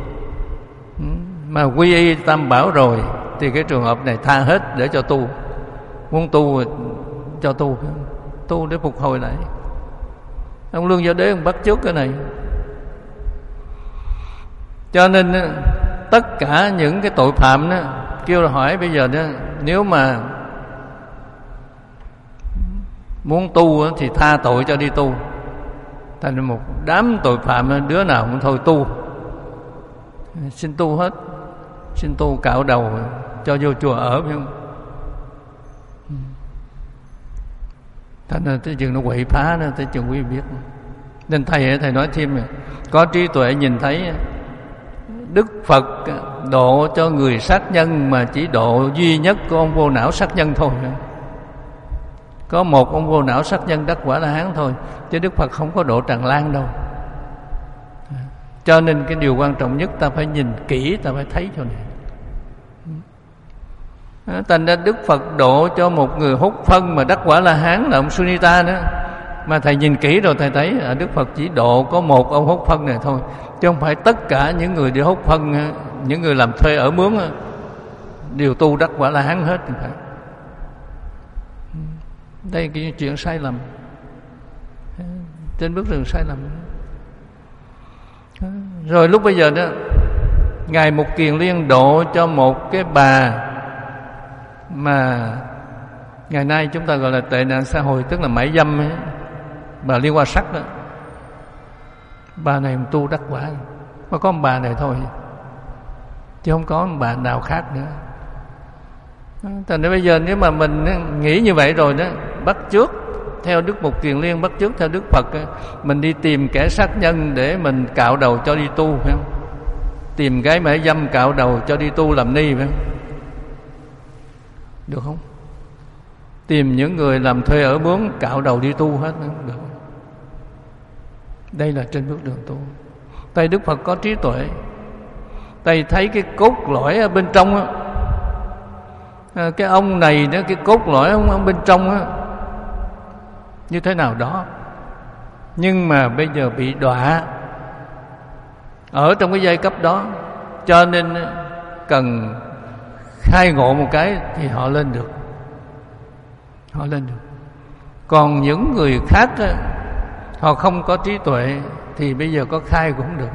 mà quy y Tam Bảo rồi thì cái trường hợp này tha hết để cho tu. Muốn tu cho tu, tu để phục hồi lại. Ông Lương Võ Đế ông bắt chước cái này. Cho nên tất cả những cái tội phạm đó, kêu là hỏi bây giờ đó, nếu mà muốn tu thì tha tội cho đi tu. Thành một đám tội phạm, đứa nào cũng thôi tu, xin tu hết, xin tu cạo đầu cho vô chùa ở, phải không? Thành ra tới chừng nó quậy phá nó, tới chừng quý vị biết. Nên thầy thầy nói thêm này, có trí tuệ nhìn thấy Đức Phật độ cho người sát nhân mà chỉ độ duy nhất của ông vô não sát nhân thôi. Có một ông vô não sát nhân đắc quả La Hán thôi, chứ Đức Phật không có độ tràn lan đâu. Cho nên cái điều quan trọng nhất ta phải nhìn kỹ, ta phải thấy cho này. Thành ra Đức Phật độ cho một người hút phân mà đắc quả La Hán là ông Sunita nữa. Mà thầy nhìn kỹ rồi thầy thấy Đức Phật chỉ độ có một ông hút phân này thôi, chứ không phải tất cả những người đi hút phân, những người làm thuê ở mướn đều tu đắc quả La Hán hết. Phải. Đây là cái chuyện sai lầm, trên bước đường sai lầm. Rồi lúc bây giờ đó, Ngài Mục Kiền Liên độ cho một cái bà mà ngày nay chúng ta gọi là tệ nạn xã hội, tức là mãi dâm ấy, bà Liên Hoa Sắc đó. Bà này tu đắc quả, mà có một bà này thôi, chứ không có một bà nào khác nữa. Thành ra bây giờ nếu mà mình nghĩ như vậy rồi đó, bắt chước theo Đức Mục Kiền Liên, bắt chước theo Đức Phật, mình đi tìm kẻ sát nhân để mình cạo đầu cho đi tu, phải không? Tìm gái mãi dâm cạo đầu cho đi tu làm ni, phải không? Được không? Tìm những người làm thuê ở mướn cạo đầu đi tu hết, được. Đây là trên bước đường tu. Tại Đức Phật có trí tuệ, Tại thấy cái cốt lõi ở bên trong á, à, cái ông này đó, cái cốt lõi ông, ông bên trong á như thế nào đó, nhưng mà bây giờ bị đọa ở trong cái giai cấp đó, cho nên cần khai ngộ một cái thì họ lên được, họ lên được. Còn những người khác á, họ không có trí tuệ thì bây giờ có khai cũng không được.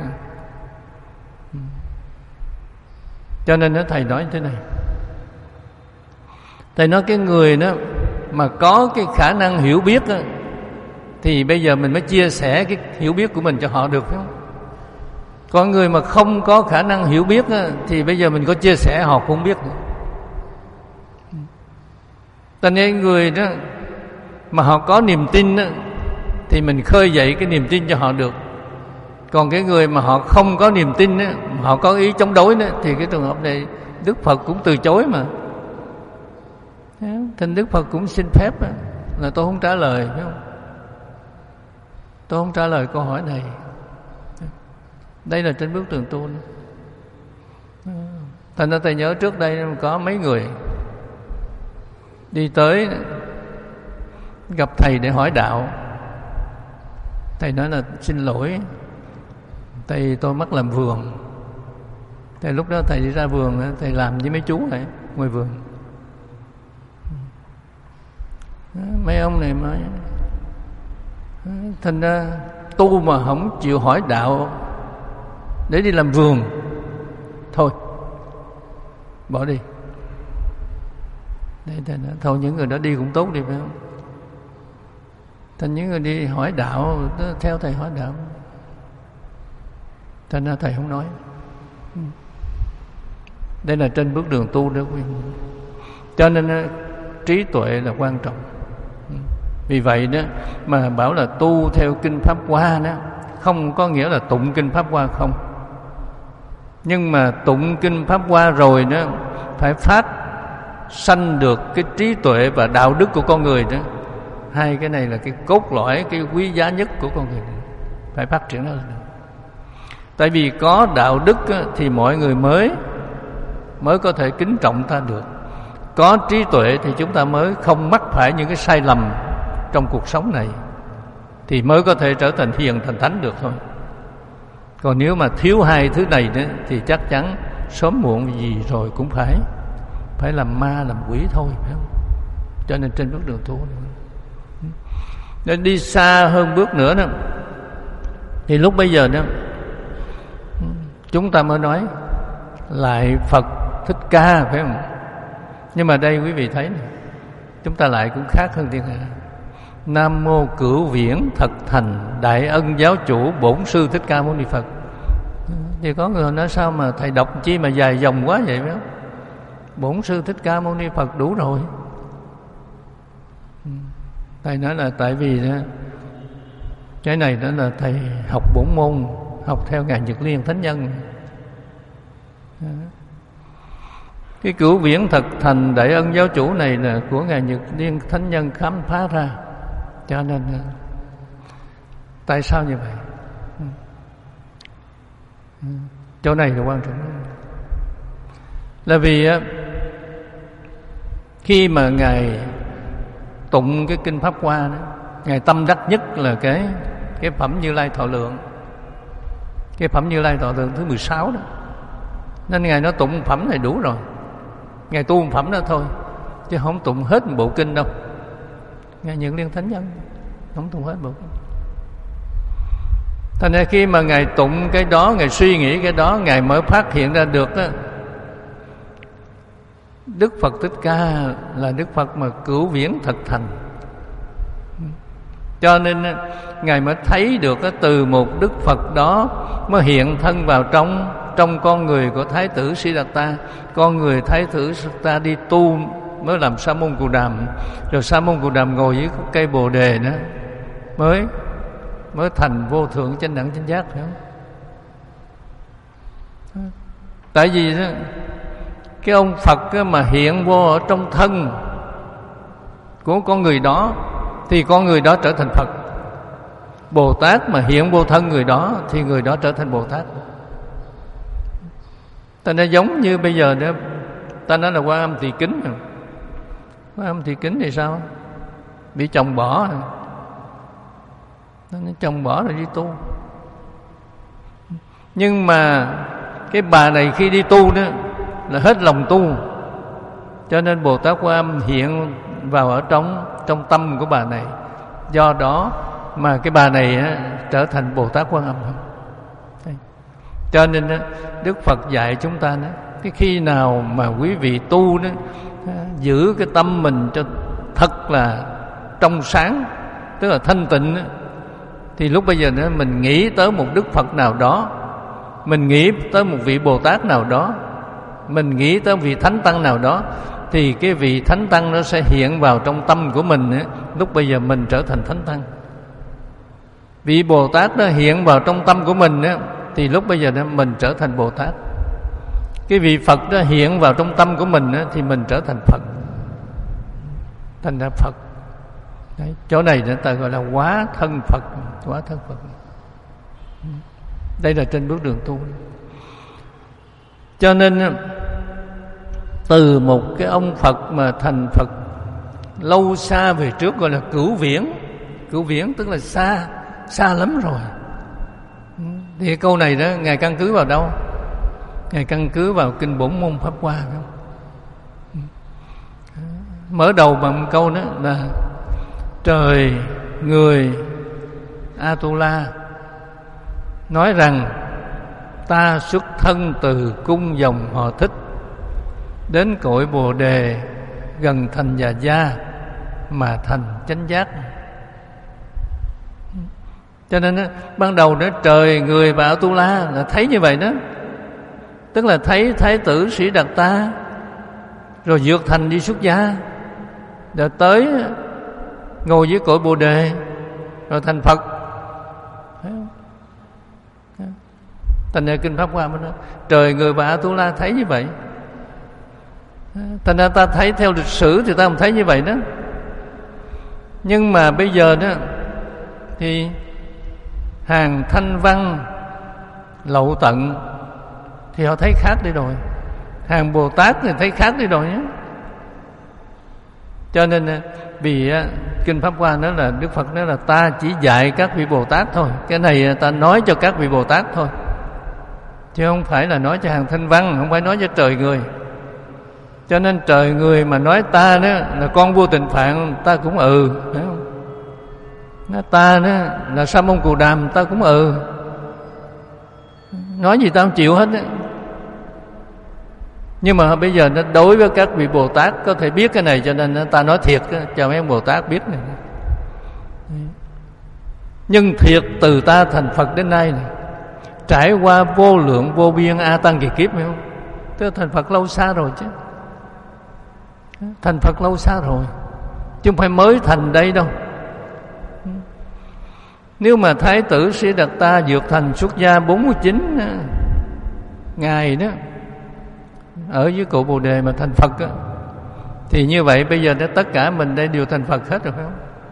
Cho nên đó, thầy nói như thế này, thầy nói cái người đó mà có cái khả năng hiểu biết đó, thì bây giờ mình mới chia sẻ cái hiểu biết của mình cho họ được, phải không? Còn người mà không có khả năng hiểu biết đó, thì bây giờ mình có chia sẻ họ cũng không biết nữa. Thành ra người đó mà họ có niềm tin đó, thì mình khơi dậy cái niềm tin cho họ được. Còn cái người mà họ không có niềm tin đó, họ có ý chống đối đó, thì cái trường hợp này Đức Phật cũng từ chối mà. Thành Đức Phật cũng xin phép đó, là tôi không trả lời, phải không? Tôi không trả lời câu hỏi này. Đây là trên bước đường tu. Thành ra thầy nhớ trước đây có mấy người đi tới gặp thầy để hỏi đạo. Thầy nói là xin lỗi, thầy tôi mắc làm vườn. Thầy lúc đó thầy đi ra vườn, thầy làm với mấy chú này ngoài vườn. Mấy ông này mới thành ra tu mà không chịu hỏi đạo để đi làm vườn, thôi bỏ đi. Để thành ra, thôi những người đó đi cũng tốt đi, phải không? Thành những người đi hỏi đạo, theo thầy hỏi đạo, thành ra thầy không nói. Đây là trên bước đường tu đó quý vị. Cho nên trí tuệ là quan trọng. Vì vậy đó mà bảo là tu theo kinh Pháp Hoa đó, không có nghĩa là tụng kinh Pháp Hoa không. Nhưng mà tụng kinh Pháp Hoa rồi đó, phải phát sanh được cái trí tuệ và đạo đức của con người đó. Hai cái này là cái cốt lõi, cái quý giá nhất của con người, phải phát triển nó lên. Tại vì có đạo đức thì mọi người mới mới có thể kính trọng ta được. Có trí tuệ thì chúng ta mới không mắc phải những cái sai lầm trong cuộc sống này, thì mới có thể trở thành hiền thành thánh được thôi. Còn nếu mà thiếu hai thứ này đó, thì chắc chắn sớm muộn gì rồi cũng phải phải làm ma làm quỷ thôi, phải không? Cho nên trên bước đường tu nên đi xa hơn bước nữa đó, thì lúc bây giờ đó chúng ta mới nói lại Phật Thích Ca, phải không? Nhưng mà đây quý vị thấy này, chúng ta lại cũng khác hơn thiên hạ. Nam mô Cửu Viễn Thật Thành Đại Ân Giáo Chủ Bổn Sư Thích Ca Mâu Ni Phật. Thì có người nói sao mà thầy đọc chi mà dài dòng quá vậy, phải không? Bổn Sư Thích Ca Mâu Ni Phật đủ rồi. Thầy nói là tại vì đó, cái này đó là thầy học bổn môn, học theo Ngài Nhật Liên Thánh Nhân. Cái Cửu Viễn Thật Thành Đại Ân Giáo Chủ này là của Ngài Nhật Liên Thánh Nhân khám phá ra. Cho nên tại sao như vậy? Chỗ này là quan trọng. Là vì khi mà Ngài tụng cái kinh Pháp Hoa đó, Ngài tâm đắc nhất là cái cái phẩm Như Lai Thọ Lượng. Cái phẩm Như Lai Thọ Lượng thứ mười sáu đó. Nên Ngài nói tụng phẩm này đủ rồi. Ngài tu một phẩm đó thôi, chứ không tụng hết một bộ kinh đâu. Ngài Nhật Liên Thánh Nhân không tụng hết bộ kinh. Thành ra khi mà Ngài tụng cái đó, Ngài suy nghĩ cái đó, Ngài mới phát hiện ra được đó, Đức Phật Thích Ca là Đức Phật mà cửu viễn thật thành. Cho nên Ngài mới thấy được từ một Đức Phật đó mới hiện thân vào trong trong con người của Thái tử Siddhartha. Con người Thái tử Siddhartha đi tu mới làm Sa môn Cù Đàm, rồi Sa môn Cù Đàm ngồi dưới cây Bồ Đề đó mới mới thành vô thượng chánh đẳng chánh giác, phải không? Tại vì đó, cái ông Phật mà hiện vô ở trong thân của con người đó thì con người đó trở thành Phật. Bồ Tát mà hiện vô thân người đó thì người đó trở thành Bồ Tát. Ta nói giống như bây giờ đó, ta nói là Quan Âm Tỳ Kính. Quan Âm Tỳ Kính thì sao? Bị chồng bỏ. Nó chồng bỏ rồi đi tu. Nhưng mà cái bà này khi đi tu đó là hết lòng tu, cho nên Bồ Tát Quan Âm hiện vào ở trong trong tâm của bà này. Do đó mà cái bà này á, trở thành Bồ Tát Quan Âm. Cho nên á, Đức Phật dạy chúng ta đó, cái khi nào mà quý vị tu đó, giữ cái tâm mình cho thật là trong sáng, tức là thanh tịnh đó, thì lúc bây giờ đó mình nghĩ tới một Đức Phật nào đó, mình nghĩ tới một vị Bồ Tát nào đó, mình nghĩ tới vị Thánh Tăng nào đó, thì cái vị Thánh Tăng nó sẽ hiện vào trong tâm của mình ấy. Lúc bây giờ mình trở thành Thánh Tăng. Vị Bồ Tát đó hiện vào trong tâm của mình ấy, thì lúc bây giờ đó mình trở thành Bồ Tát. Cái vị Phật đó hiện vào trong tâm của mình ấy, thì mình trở thành Phật, thành ra Phật. Đấy, chỗ này người ta gọi là hóa thân Phật. Hóa thân Phật. Đây là trên bước đường tu. Cho nên từ một cái ông Phật mà thành Phật lâu xa về trước gọi là cửu viễn. Cửu viễn tức là xa, xa lắm rồi. Thì câu này đó Ngài căn cứ vào đâu? Ngài căn cứ vào kinh Bổn Môn Pháp Hoa. Mở đầu bằng câu đó là trời người Atula nói rằng ta xuất thân từ cung dòng họ Thích, đến cội Bồ Đề gần thành Già Gia mà thành chánh giác. Cho nên ban đầu đó trời người và Atula là thấy như vậy đó, tức là thấy thái tử Sĩ Đạt Ta rồi vượt thành đi xuất gia, rồi tới ngồi dưới cội Bồ Đề rồi thành Phật. Thấy không? Thành ra Kinh Pháp Hoa mới nói trời người và Atula thấy như vậy. Thành ra ta thấy theo lịch sử thì ta không thấy như vậy đó. Nhưng mà bây giờ đó thì hàng Thanh Văn Lậu Tận thì họ thấy khác đi rồi, hàng Bồ Tát thì thấy khác đi rồi nhé. Cho nên vì Kinh Pháp Hoa nói là Đức Phật nói là ta chỉ dạy các vị Bồ Tát thôi, cái này ta nói cho các vị Bồ Tát thôi, chứ không phải là nói cho hàng Thanh Văn, không phải nói cho trời người. Cho nên trời người mà nói ta đó là con vua Tịnh Phạn, ta cũng ừ, phải không? Nói ta đó là Sa Môn Cù Đàm, ta cũng ừ. Nói gì ta không chịu hết á. Nhưng mà bây giờ nó đối với các vị Bồ Tát có thể biết cái này, cho nên ta nói thiệt cho mấy ông Bồ Tát biết này. Nhưng thiệt từ ta thành Phật đến nay này, trải qua vô lượng vô biên a tăng kỳ kiếp, phải không? Tức thành Phật lâu xa rồi chứ, thành Phật lâu xa rồi, chứ không phải mới thành đây đâu. Nếu mà thái tử Sĩ Đạt Ta vượt thành xuất gia bốn mươi chín ngày đó ở dưới cội Bồ Đề mà thành Phật á, thì như vậy bây giờ tất cả mình đây đều thành Phật hết rồi, phải không?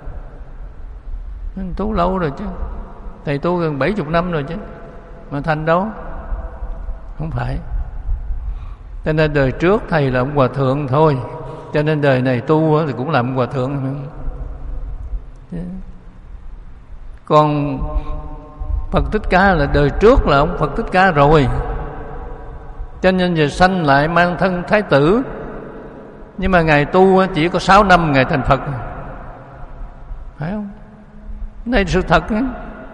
Nên tu lâu rồi chứ, thầy tu gần bảy mươi năm rồi chứ, mà thành đâu? Không phải. Cho nên đời trước thầy là ông hòa thượng thôi, cho nên đời này tu thì cũng là ông hòa thượng. Còn Phật Thích Ca là đời trước là ông Phật Thích Ca rồi, cho nên giờ sanh lại mang thân thái tử. Nhưng mà Ngài tu chỉ có sáu năm Ngài thành Phật, phải không? Đây là sự thật ấy.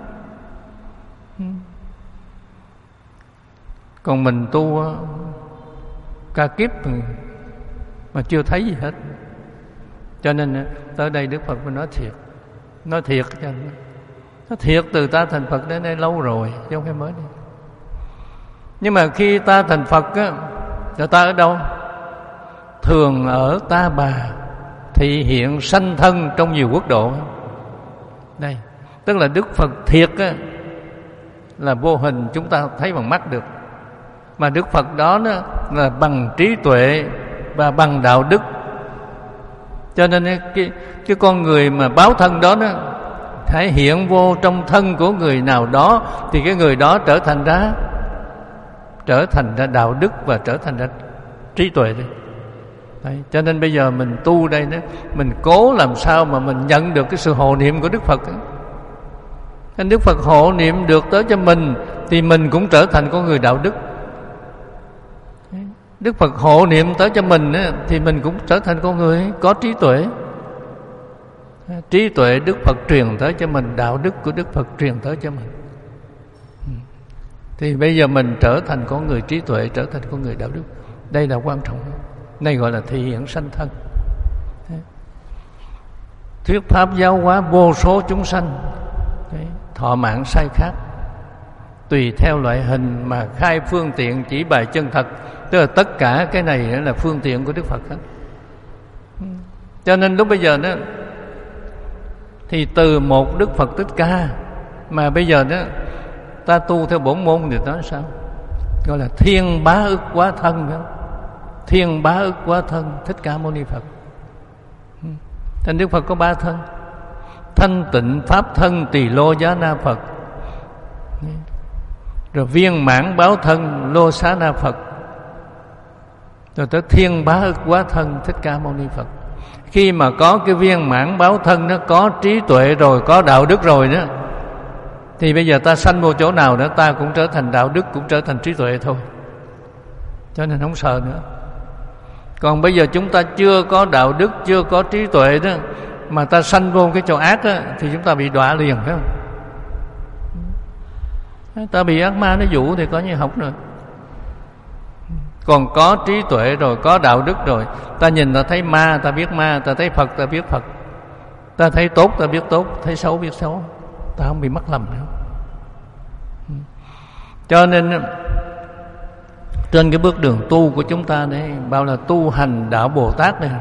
Còn mình tu ca kiếp mà chưa thấy gì hết. Cho nên tới đây Đức Phật mới nói thiệt, nói thiệt cho anh. Nó thiệt từ ta thành Phật đến đây lâu rồi, chứ không phải mới đây. Nhưng mà khi ta thành Phật á, rồi ta ở đâu? Thường ở Ta Bà, thị hiện sanh thân trong nhiều quốc độ. Đây, tức là Đức Phật thiệt á, là vô hình, chúng ta thấy bằng mắt được. Mà Đức Phật đó, đó là bằng trí tuệ và bằng đạo đức. Cho nên cái, cái con người mà báo thân đó, đó thể hiện vô trong thân của người nào đó, thì cái người đó trở thành ra trở thành ra đạo đức và trở thành ra trí tuệ đấy. Đấy, cho nên bây giờ mình tu đây đó, mình cố làm sao mà mình nhận được cái sự hộ niệm của Đức Phật ấy. Nên Đức Phật hộ niệm được tới cho mình thì mình cũng trở thành con người đạo đức. Đức Phật hộ niệm tới cho mình ấy, thì mình cũng trở thành con người có trí tuệ. Trí tuệ Đức Phật truyền tới cho mình, đạo đức của Đức Phật truyền tới cho mình. Thì bây giờ mình trở thành con người trí tuệ, trở thành con người đạo đức. Đây là quan trọng. Đây gọi là thị hiện sanh thân. Thuyết pháp giáo hóa vô số chúng sanh. Đấy, thọ mạng sai khác, tùy theo loại hình mà khai phương tiện chỉ bài chân thật. Tức là tất cả cái này là phương tiện của Đức Phật hết. Cho nên lúc bây giờ đó, thì từ một Đức Phật Thích Ca mà bây giờ đó ta tu theo bổn môn thì nói sao? Gọi là thiên bá ức quá thân đó. Thiên bá ức quá thân Thích Ca Mâu Ni Phật. Thành Đức Phật có ba thân: thanh tịnh pháp thân Tỳ Lô Giá Na Phật, rồi viên mãn báo thân Lô Xá Na Phật, rồi tới thiên bá ức quá thân Thích Ca Mâu Ni Phật. Khi mà có cái viên mãn báo thân nó có trí tuệ rồi, có đạo đức rồi đó, thì bây giờ ta sanh vô chỗ nào đó ta cũng trở thành đạo đức, cũng trở thành trí tuệ thôi. Cho nên không sợ nữa. Còn bây giờ chúng ta chưa có đạo đức, chưa có trí tuệ đó, mà ta sanh vô cái chỗ ác á, thì chúng ta bị đọa liền, phải không? Ta bị ác ma nó dụ thì có như học rồi. Còn có trí tuệ rồi, có đạo đức rồi, ta nhìn ta thấy ma ta biết ma, ta thấy Phật ta biết Phật, ta thấy tốt ta biết tốt, thấy xấu biết xấu, ta không bị mắc lầm nữa. Cho nên trên cái bước đường tu của chúng ta đấy, bao là tu hành đạo Bồ Tát này,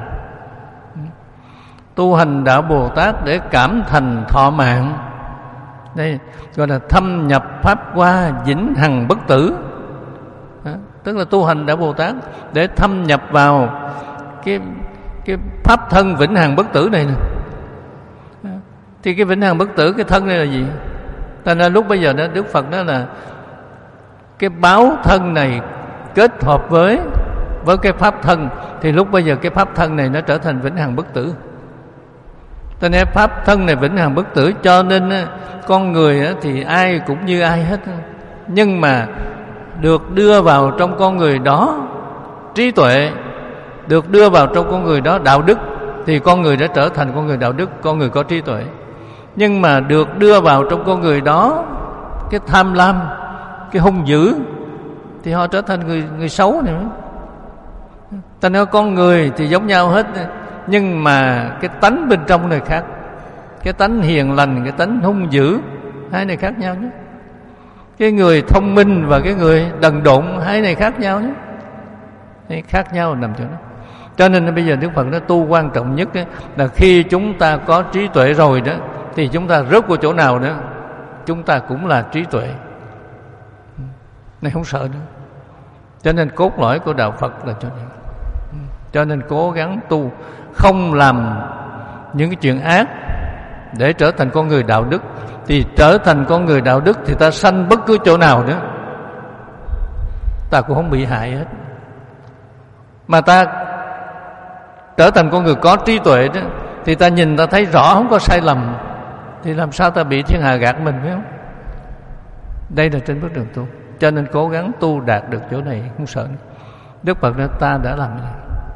tu hành đạo Bồ Tát để cảm thành thọ mạng, đây gọi là thâm nhập pháp qua vĩnh hằng bất tử. Đó, tức là tu hành đạo Bồ Tát để thâm nhập vào cái cái pháp thân vĩnh hằng bất tử này nè. Thì cái vĩnh hằng bất tử, cái thân này là gì? Ta nên lúc bây giờ đó Đức Phật nói là cái báo thân này kết hợp với với cái pháp thân, thì lúc bây giờ cái pháp thân này nó trở thành vĩnh hằng bất tử. Ta nói pháp thân này vĩnh hằng bất tử, cho nên con người thì ai cũng như ai hết, nhưng mà được đưa vào trong con người đó trí tuệ, được đưa vào trong con người đó đạo đức, thì con người đã trở thành con người đạo đức, con người có trí tuệ. Nhưng mà được đưa vào trong con người đó cái tham lam, cái hung dữ, thì họ trở thành người người xấu này. Ta nói con người thì giống nhau hết, nhưng mà cái tánh bên trong này khác. Cái tánh hiền lành, cái tánh hung dữ, hai này khác nhau nhé. Cái người thông minh và cái người đần độn, hai này khác nhau nhé. Cái khác nhau nằm chỗ đó. Cho nên bây giờ Đức Phật nó tu quan trọng nhất ấy, là khi chúng ta có trí tuệ rồi đó, thì chúng ta rớt vào chỗ nào đó chúng ta cũng là trí tuệ, này không sợ nữa. Cho nên cốt lõi của đạo Phật là cho nên cho nên cố gắng tu, không làm những cái chuyện ác để trở thành con người đạo đức. Thì trở thành con người đạo đức thì ta sanh bất cứ chỗ nào nữa, ta cũng không bị hại hết. Mà ta trở thành con người có trí tuệ đó, thì ta nhìn ta thấy rõ không có sai lầm, thì làm sao ta bị thiên hạ gạt mình, phải không? Đây là trên bước đường tu. Cho nên cố gắng tu đạt được chỗ này, không sợ nữa. Đức Phật nói ta đã làm như này.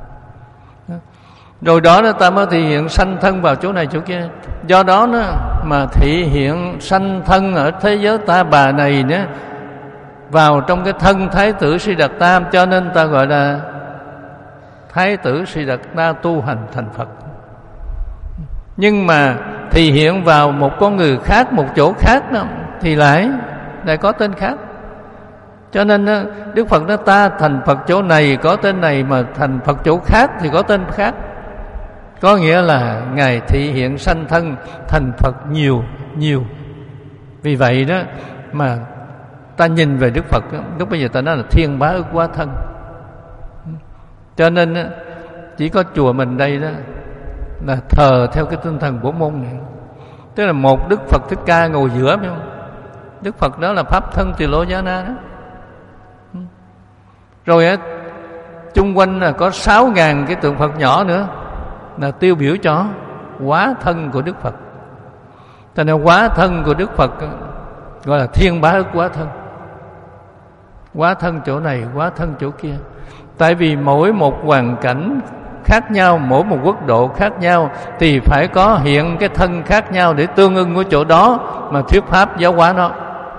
Rồi đó nó ta mới thể hiện sanh thân vào chỗ này chỗ kia. Do đó nó mà thể hiện sanh thân ở thế giới ta bà này nữa, vào trong cái thân Thái tử Siddhartha, cho nên ta gọi là Thái tử Siddhartha tu hành thành Phật. Nhưng mà thể hiện vào một con người khác, một chỗ khác đó, thì lại lại có tên khác. Cho nên Đức Phật nói ta thành Phật chỗ này có tên này, mà thành Phật chỗ khác thì có tên khác. Có nghĩa là Ngài thể hiện sanh thân thành Phật nhiều nhiều. Vì vậy đó mà ta nhìn về Đức Phật, lúc bây giờ ta nói là thiên bá ức quá thân. Cho nên chỉ có chùa mình đây đó là thờ theo cái tinh thần bổ môn này. Tức là một Đức Phật Thích Ca ngồi giữa, phải không? Đức Phật đó là Pháp thân Tỳ Lô Giá Na đó. Rồi á, chung quanh là có sáu ngàn cái tượng Phật nhỏ nữa, là tiêu biểu cho hóa thân của Đức Phật. Cho nên hóa thân của Đức Phật gọi là thiên bá ức hóa thân. Hóa thân chỗ này, hóa thân chỗ kia. Tại vì mỗi một hoàn cảnh khác nhau, mỗi một quốc độ khác nhau, thì phải có hiện cái thân khác nhau để tương ưng với chỗ đó mà thuyết pháp giáo hóa nó.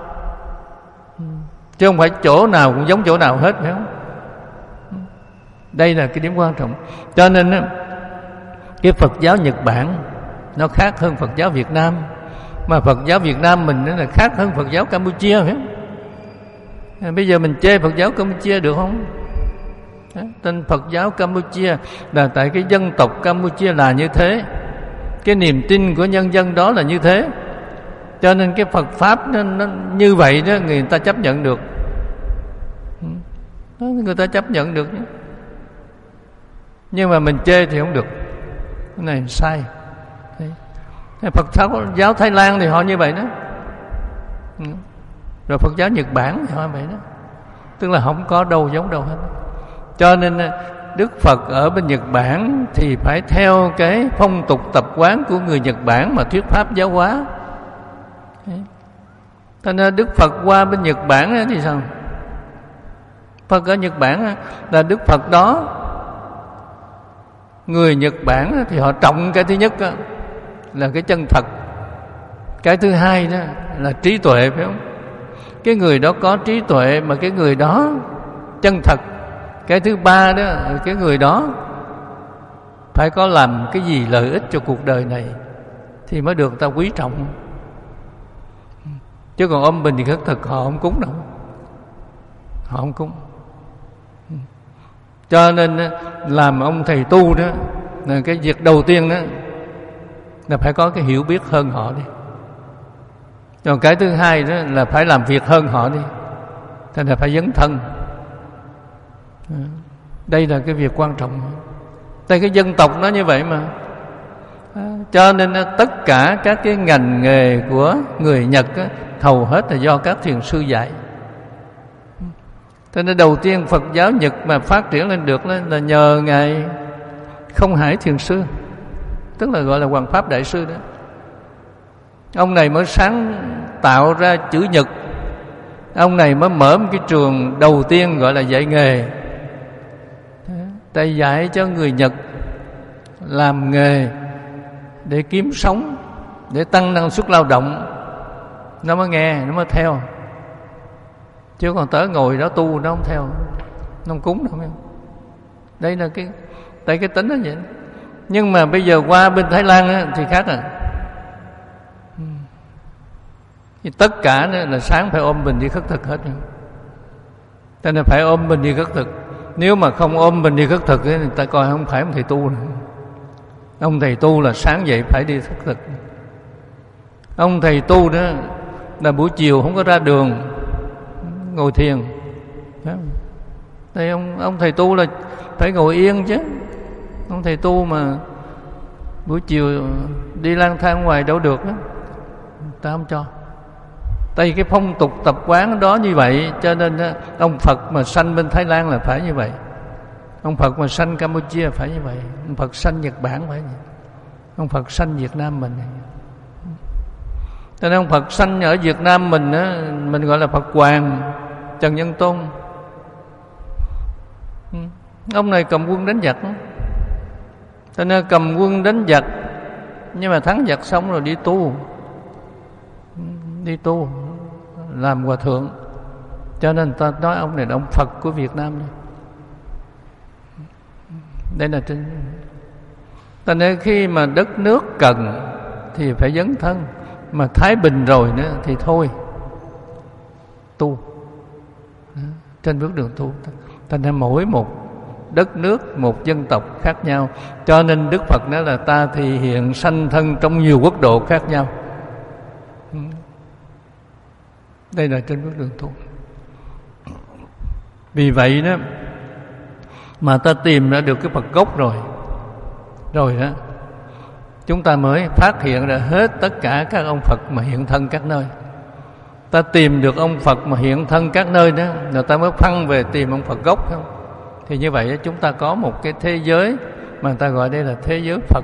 Chứ không phải chỗ nào cũng giống chỗ nào hết, phải không? Đây là cái điểm quan trọng. Cho nên cái Phật giáo Nhật Bản nó khác hơn Phật giáo Việt Nam, mà Phật giáo Việt Nam mình là khác hơn Phật giáo Campuchia, phải không? Bây giờ mình chê Phật giáo Campuchia được không? Tên Phật giáo Campuchia là tại cái dân tộc Campuchia là như thế, cái niềm tin của nhân dân đó là như thế, cho nên cái Phật pháp nó, nó như vậy đó, người ta chấp nhận được. Đó, người ta chấp nhận được. Nhưng mà mình chê thì không được, cái này sai. Phật giáo Thái Lan thì họ như vậy đó, rồi Phật giáo Nhật Bản thì họ như vậy đó, tức là không có đâu giống đâu hết. Cho nên Đức Phật ở bên Nhật Bản thì phải theo cái phong tục tập quán của người Nhật Bản mà thuyết pháp giáo hóa. Cho nên Đức Phật qua bên Nhật Bản thì sao? Phật ở Nhật Bản là Đức Phật đó, người Nhật Bản thì họ trọng cái thứ nhất là cái chân thật. Cái thứ hai đó là trí tuệ, phải không? Cái người đó có trí tuệ mà cái người đó chân thật. Cái thứ ba đó là cái người đó phải có làm cái gì lợi ích cho cuộc đời này thì mới được ta quý trọng. Chứ còn ôm bình thì khất thực họ không cúng đâu. Họ không cúng. Cho nên làm ông thầy tu đó, cái việc đầu tiên đó là phải có cái hiểu biết hơn họ đi. Còn cái thứ hai đó là phải làm việc hơn họ đi. Thế là phải dấn thân. Đây là cái việc quan trọng. Đây cái dân tộc nó như vậy mà. Cho nên tất cả các cái ngành nghề của người Nhật á, hầu hết là do các thiền sư dạy. Cho nên đầu tiên Phật giáo Nhật mà phát triển lên được là nhờ Ngài Không Hải Thiền Sư, tức là gọi là Hoàng Pháp Đại Sư đó. Ông này mới sáng tạo ra chữ Nhật. Ông này mới mở một cái trường đầu tiên gọi là dạy nghề. Tại dạy cho người Nhật làm nghề để kiếm sống, để tăng năng suất lao động, nó mới nghe, nó mới theo. Chứ còn tới ngồi đó tu nó không theo, nó không cúng đâu. Đây là cái đây cái tính đó vậy. Nhưng mà bây giờ qua bên Thái Lan á, thì khác rồi. Thì tất cả là sáng phải ôm bình đi khất thực hết. Cho nên phải ôm bình đi khất thực. Nếu mà không ôm bình đi khất thực thì người ta coi không phải ông thầy tu nữa. Ông thầy tu là sáng dậy phải đi khất thực. Ông thầy tu đó là buổi chiều không có ra đường ngồi thiền. Đây ông ông thầy tu là phải ngồi yên chứ. Ông thầy tu mà buổi chiều đi lang thang ngoài đâu được đó. Ta không cho. Tại vì cái phong tục tập quán đó như vậy, cho nên ông Phật mà sanh bên Thái Lan là phải như vậy. Ông Phật mà sanh Campuchia phải như vậy. Ông Phật sanh Nhật Bản phải như vậy. Ông Phật sanh Việt Nam mình. Cho nên ông Phật sanh ở Việt Nam mình á, mình gọi là Phật Hoàng Trần Nhân Tôn. Ông này cầm quân đánh giặc. Cho nên cầm quân đánh giặc, nhưng mà thắng giặc xong rồi đi tu. Đi tu làm hòa thượng. Cho nên ta nói ông này là ông Phật của Việt Nam. Đây là trên. Cho nên khi mà đất nước cần thì phải dấn thân, mà thái bình rồi nữa thì thôi tu. Trên bước đường tu. Cho nên mỗi một đất nước, một dân tộc khác nhau. Cho nên Đức Phật nói là ta thì hiện sanh thân trong nhiều quốc độ khác nhau. Đây là trên bước đường tu. Vì vậy đó mà ta tìm ra được cái Phật gốc rồi, rồi đó chúng ta mới phát hiện ra hết tất cả các ông Phật mà hiện thân các nơi. Ta tìm được ông Phật mà hiện thân các nơi đó, rồi ta mới phăng về tìm ông Phật gốc, không? Thì như vậy chúng ta có một cái thế giới mà người ta gọi đây là thế giới Phật.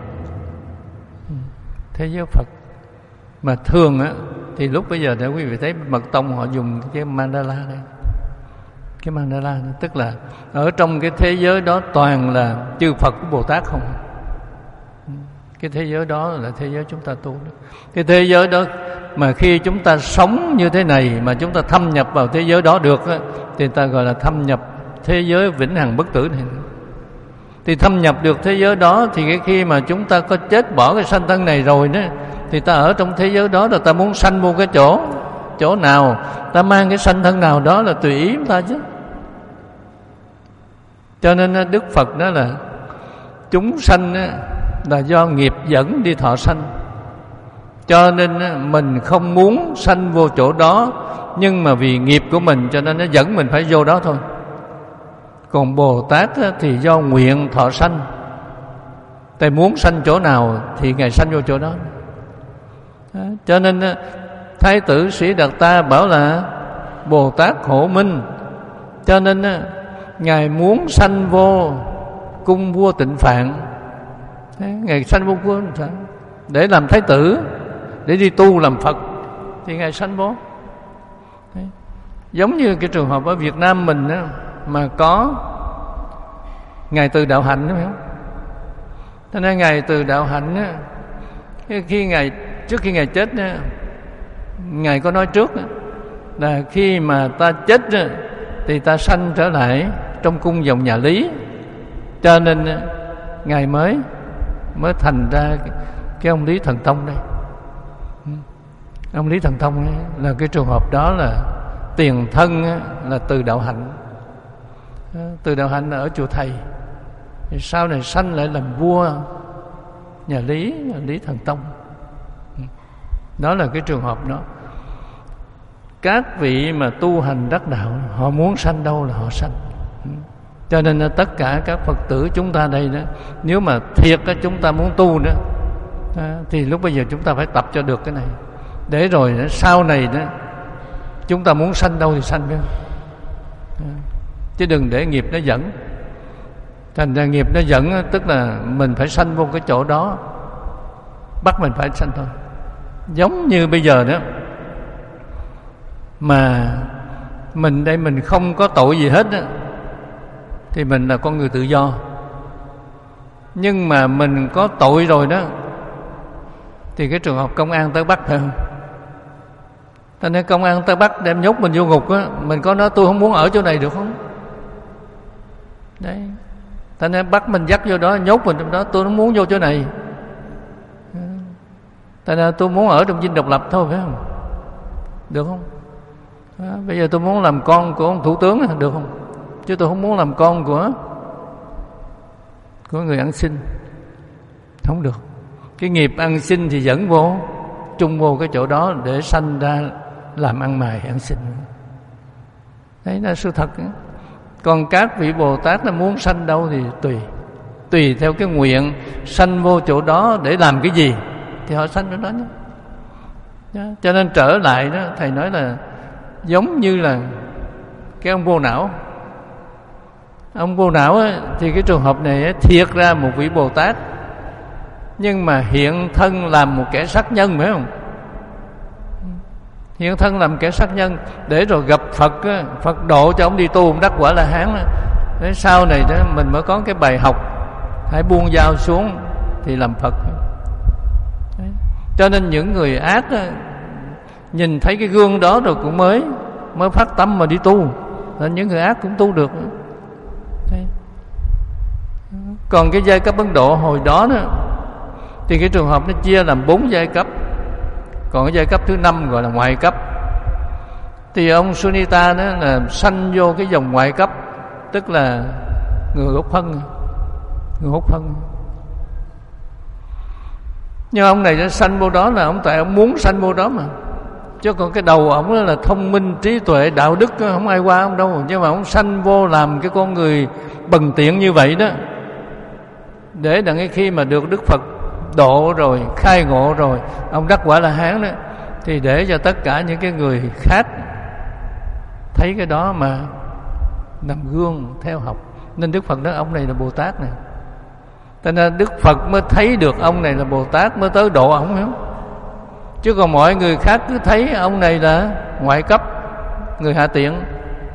Thế giới Phật. Mà thường á thì lúc bây giờ để quý vị thấy Mật Tông họ dùng cái mandala đây. Cái mandala đó, tức là ở trong cái thế giới đó toàn là chư Phật của Bồ Tát không. Cái thế giới đó là thế giới chúng ta tu đó. Cái thế giới đó mà khi chúng ta sống như thế này mà chúng ta thâm nhập vào thế giới đó được á, thì ta gọi là thâm nhập thế giới vĩnh hằng bất tử này. Thì thâm nhập được thế giới đó thì cái khi mà chúng ta có chết bỏ cái sanh thân này rồi đó, thì ta ở trong thế giới đó rồi ta muốn sanh vô cái chỗ chỗ nào, ta mang cái sanh thân nào đó là tùy ý chúng ta chứ. Cho nên Đức Phật đó là chúng sanh là do nghiệp dẫn đi thọ sanh. Cho nên mình không muốn sanh vô chỗ đó, nhưng mà vì nghiệp của mình cho nên nó dẫn mình phải vô đó thôi. Còn Bồ Tát thì do nguyện thọ sanh. Tại muốn sanh chỗ nào thì Ngài sanh vô chỗ đó. Cho nên Thái tử Sĩ Đạt Ta bảo là Bồ Tát hộ minh. Cho nên Ngài muốn sanh vô cung vua Tịnh Phạn. Ngài sanh vô cung vua để làm thái tử, để đi tu làm Phật, thì Ngài sanh vô. Giống như cái trường hợp ở Việt Nam mình đó, mà có Ngài Từ Đạo Hạnh, đúng không? Cho nên Ngài Từ Đạo Hạnh á, Khi Ngài trước khi Ngài chết, Ngài có nói trước là khi mà ta chết thì ta sanh trở lại trong cung dòng nhà Lý, cho nên Ngài mới mới thành ra cái ông Lý Thần Tông đây. Ông Lý Thần Tông ấy, là cái trường hợp đó là tiền thân là Từ Đạo Hạnh. Từ Đạo Hạnh là ở chùa Thầy, thì sau này sanh lại làm vua nhà Lý, Lý Thần Tông. Đó là cái trường hợp đó. Các vị mà tu hành đắc đạo, họ muốn sanh đâu là họ sanh. Cho nên là tất cả các Phật tử chúng ta đây đó, nếu mà thiệt chúng ta muốn tu nữa thì lúc bây giờ chúng ta phải tập cho được cái này, để rồi sau này đó chúng ta muốn sanh đâu thì sanh, phải không? Chứ đừng để nghiệp nó dẫn. Thành ra nghiệp nó dẫn tức là mình phải sanh vô cái chỗ đó, bắt mình phải sanh thôi. Giống như bây giờ đó, mà mình đây mình không có tội gì hết đó, thì mình là con người tự do. Nhưng mà mình có tội rồi đó, thì cái trường hợp công an tới bắt, phải không? Cho nên công an tới bắt đem nhốt mình vô ngục á, mình có nói tôi không muốn ở chỗ này được không? Đấy. Cho nên bắt mình dắt vô đó, nhốt mình trong đó, tôi không muốn vô chỗ này. Cho nên tôi muốn ở trong dinh độc lập thôi, phải không? Được không? Đó, bây giờ tôi muốn làm con của ông thủ tướng, được không? Chứ tôi không muốn làm con của của người ăn xin, không được. Cái nghiệp ăn xin thì dẫn vô chung vô cái chỗ đó để sanh ra làm ăn mày ăn xin. Đấy là sự thật đó. Còn các vị Bồ Tát là muốn sanh đâu thì tùy, tùy theo cái nguyện sanh vô chỗ đó để làm cái gì thì họ sanh chỗ đó nhé. Cho nên trở lại đó, thầy nói là giống như là cái ông vô não. Ông vô não ấy, thì cái trường hợp này ấy, thiệt ra một vị Bồ Tát, nhưng mà hiện thân làm một kẻ sát nhân, phải không? Hiện thân làm kẻ sát nhân để rồi gặp Phật á, Phật độ cho ông đi tu, ông đắc quả La Hán. Đến sau này đó mình mới có cái bài học hãy buông dao xuống thì làm Phật. Đấy. Cho nên những người ác á, nhìn thấy cái gương đó rồi cũng mới mới phát tâm mà đi tu, nên những người ác cũng tu được. Đấy. Còn cái giai cấp Ấn Độ hồi đó đó thì cái trường hợp nó chia làm bốn giai cấp. Còn cái giai cấp thứ năm gọi là ngoại cấp. Thì ông Sunita đó là sanh vô cái dòng ngoại cấp, tức là người hút phân, người hút phân. Nhưng ông này nó sanh vô đó là ông tại ông muốn sanh vô đó mà. Chứ còn cái đầu ông là thông minh, trí tuệ, đạo đức không ai qua ông đâu. Nhưng mà ông sanh vô làm cái con người bần tiện như vậy đó, để đặng khi mà được Đức Phật độ rồi, khai ngộ rồi, ông đắc quả La Hán đó, thì để cho tất cả những cái người khác thấy cái đó mà làm gương theo học. Nên Đức Phật nói ông này là Bồ Tát này. Cho nên Đức Phật mới thấy được ông này là Bồ Tát, mới tới độ ông, hiểu không? Chứ còn mọi người khác cứ thấy ông này là ngoại cấp, người hạ tiện.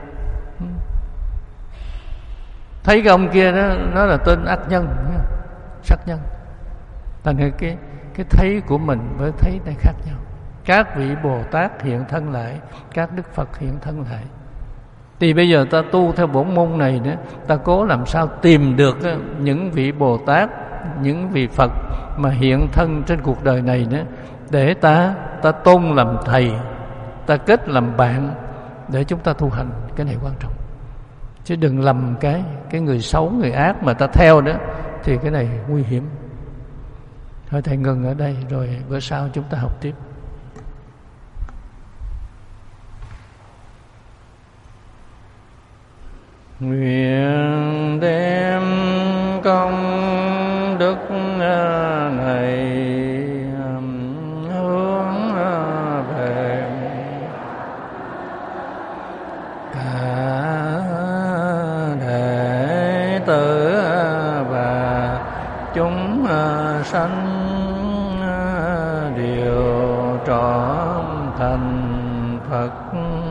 Thấy cái ông kia đó, nó là tên ác nhân, sát nhân. Thành ra cái cái thấy của mình với thấy này khác nhau. Các vị Bồ Tát hiện thân lại, các Đức Phật hiện thân lại. Thì bây giờ ta tu theo bổn môn này đó, ta cố làm sao tìm được những vị Bồ Tát, những vị Phật mà hiện thân trên cuộc đời này đó, để ta ta tôn làm thầy, ta kết làm bạn, để chúng ta tu hành. Cái này quan trọng. Chứ đừng lầm cái cái người xấu, người ác mà ta theo đó, thì cái này nguy hiểm. Thôi thầy ngừng ở đây, rồi bữa sau chúng ta học tiếp. Nguyện đem công đức này hướng về cả đệ tử và chúng sanh đều trọn thành Phật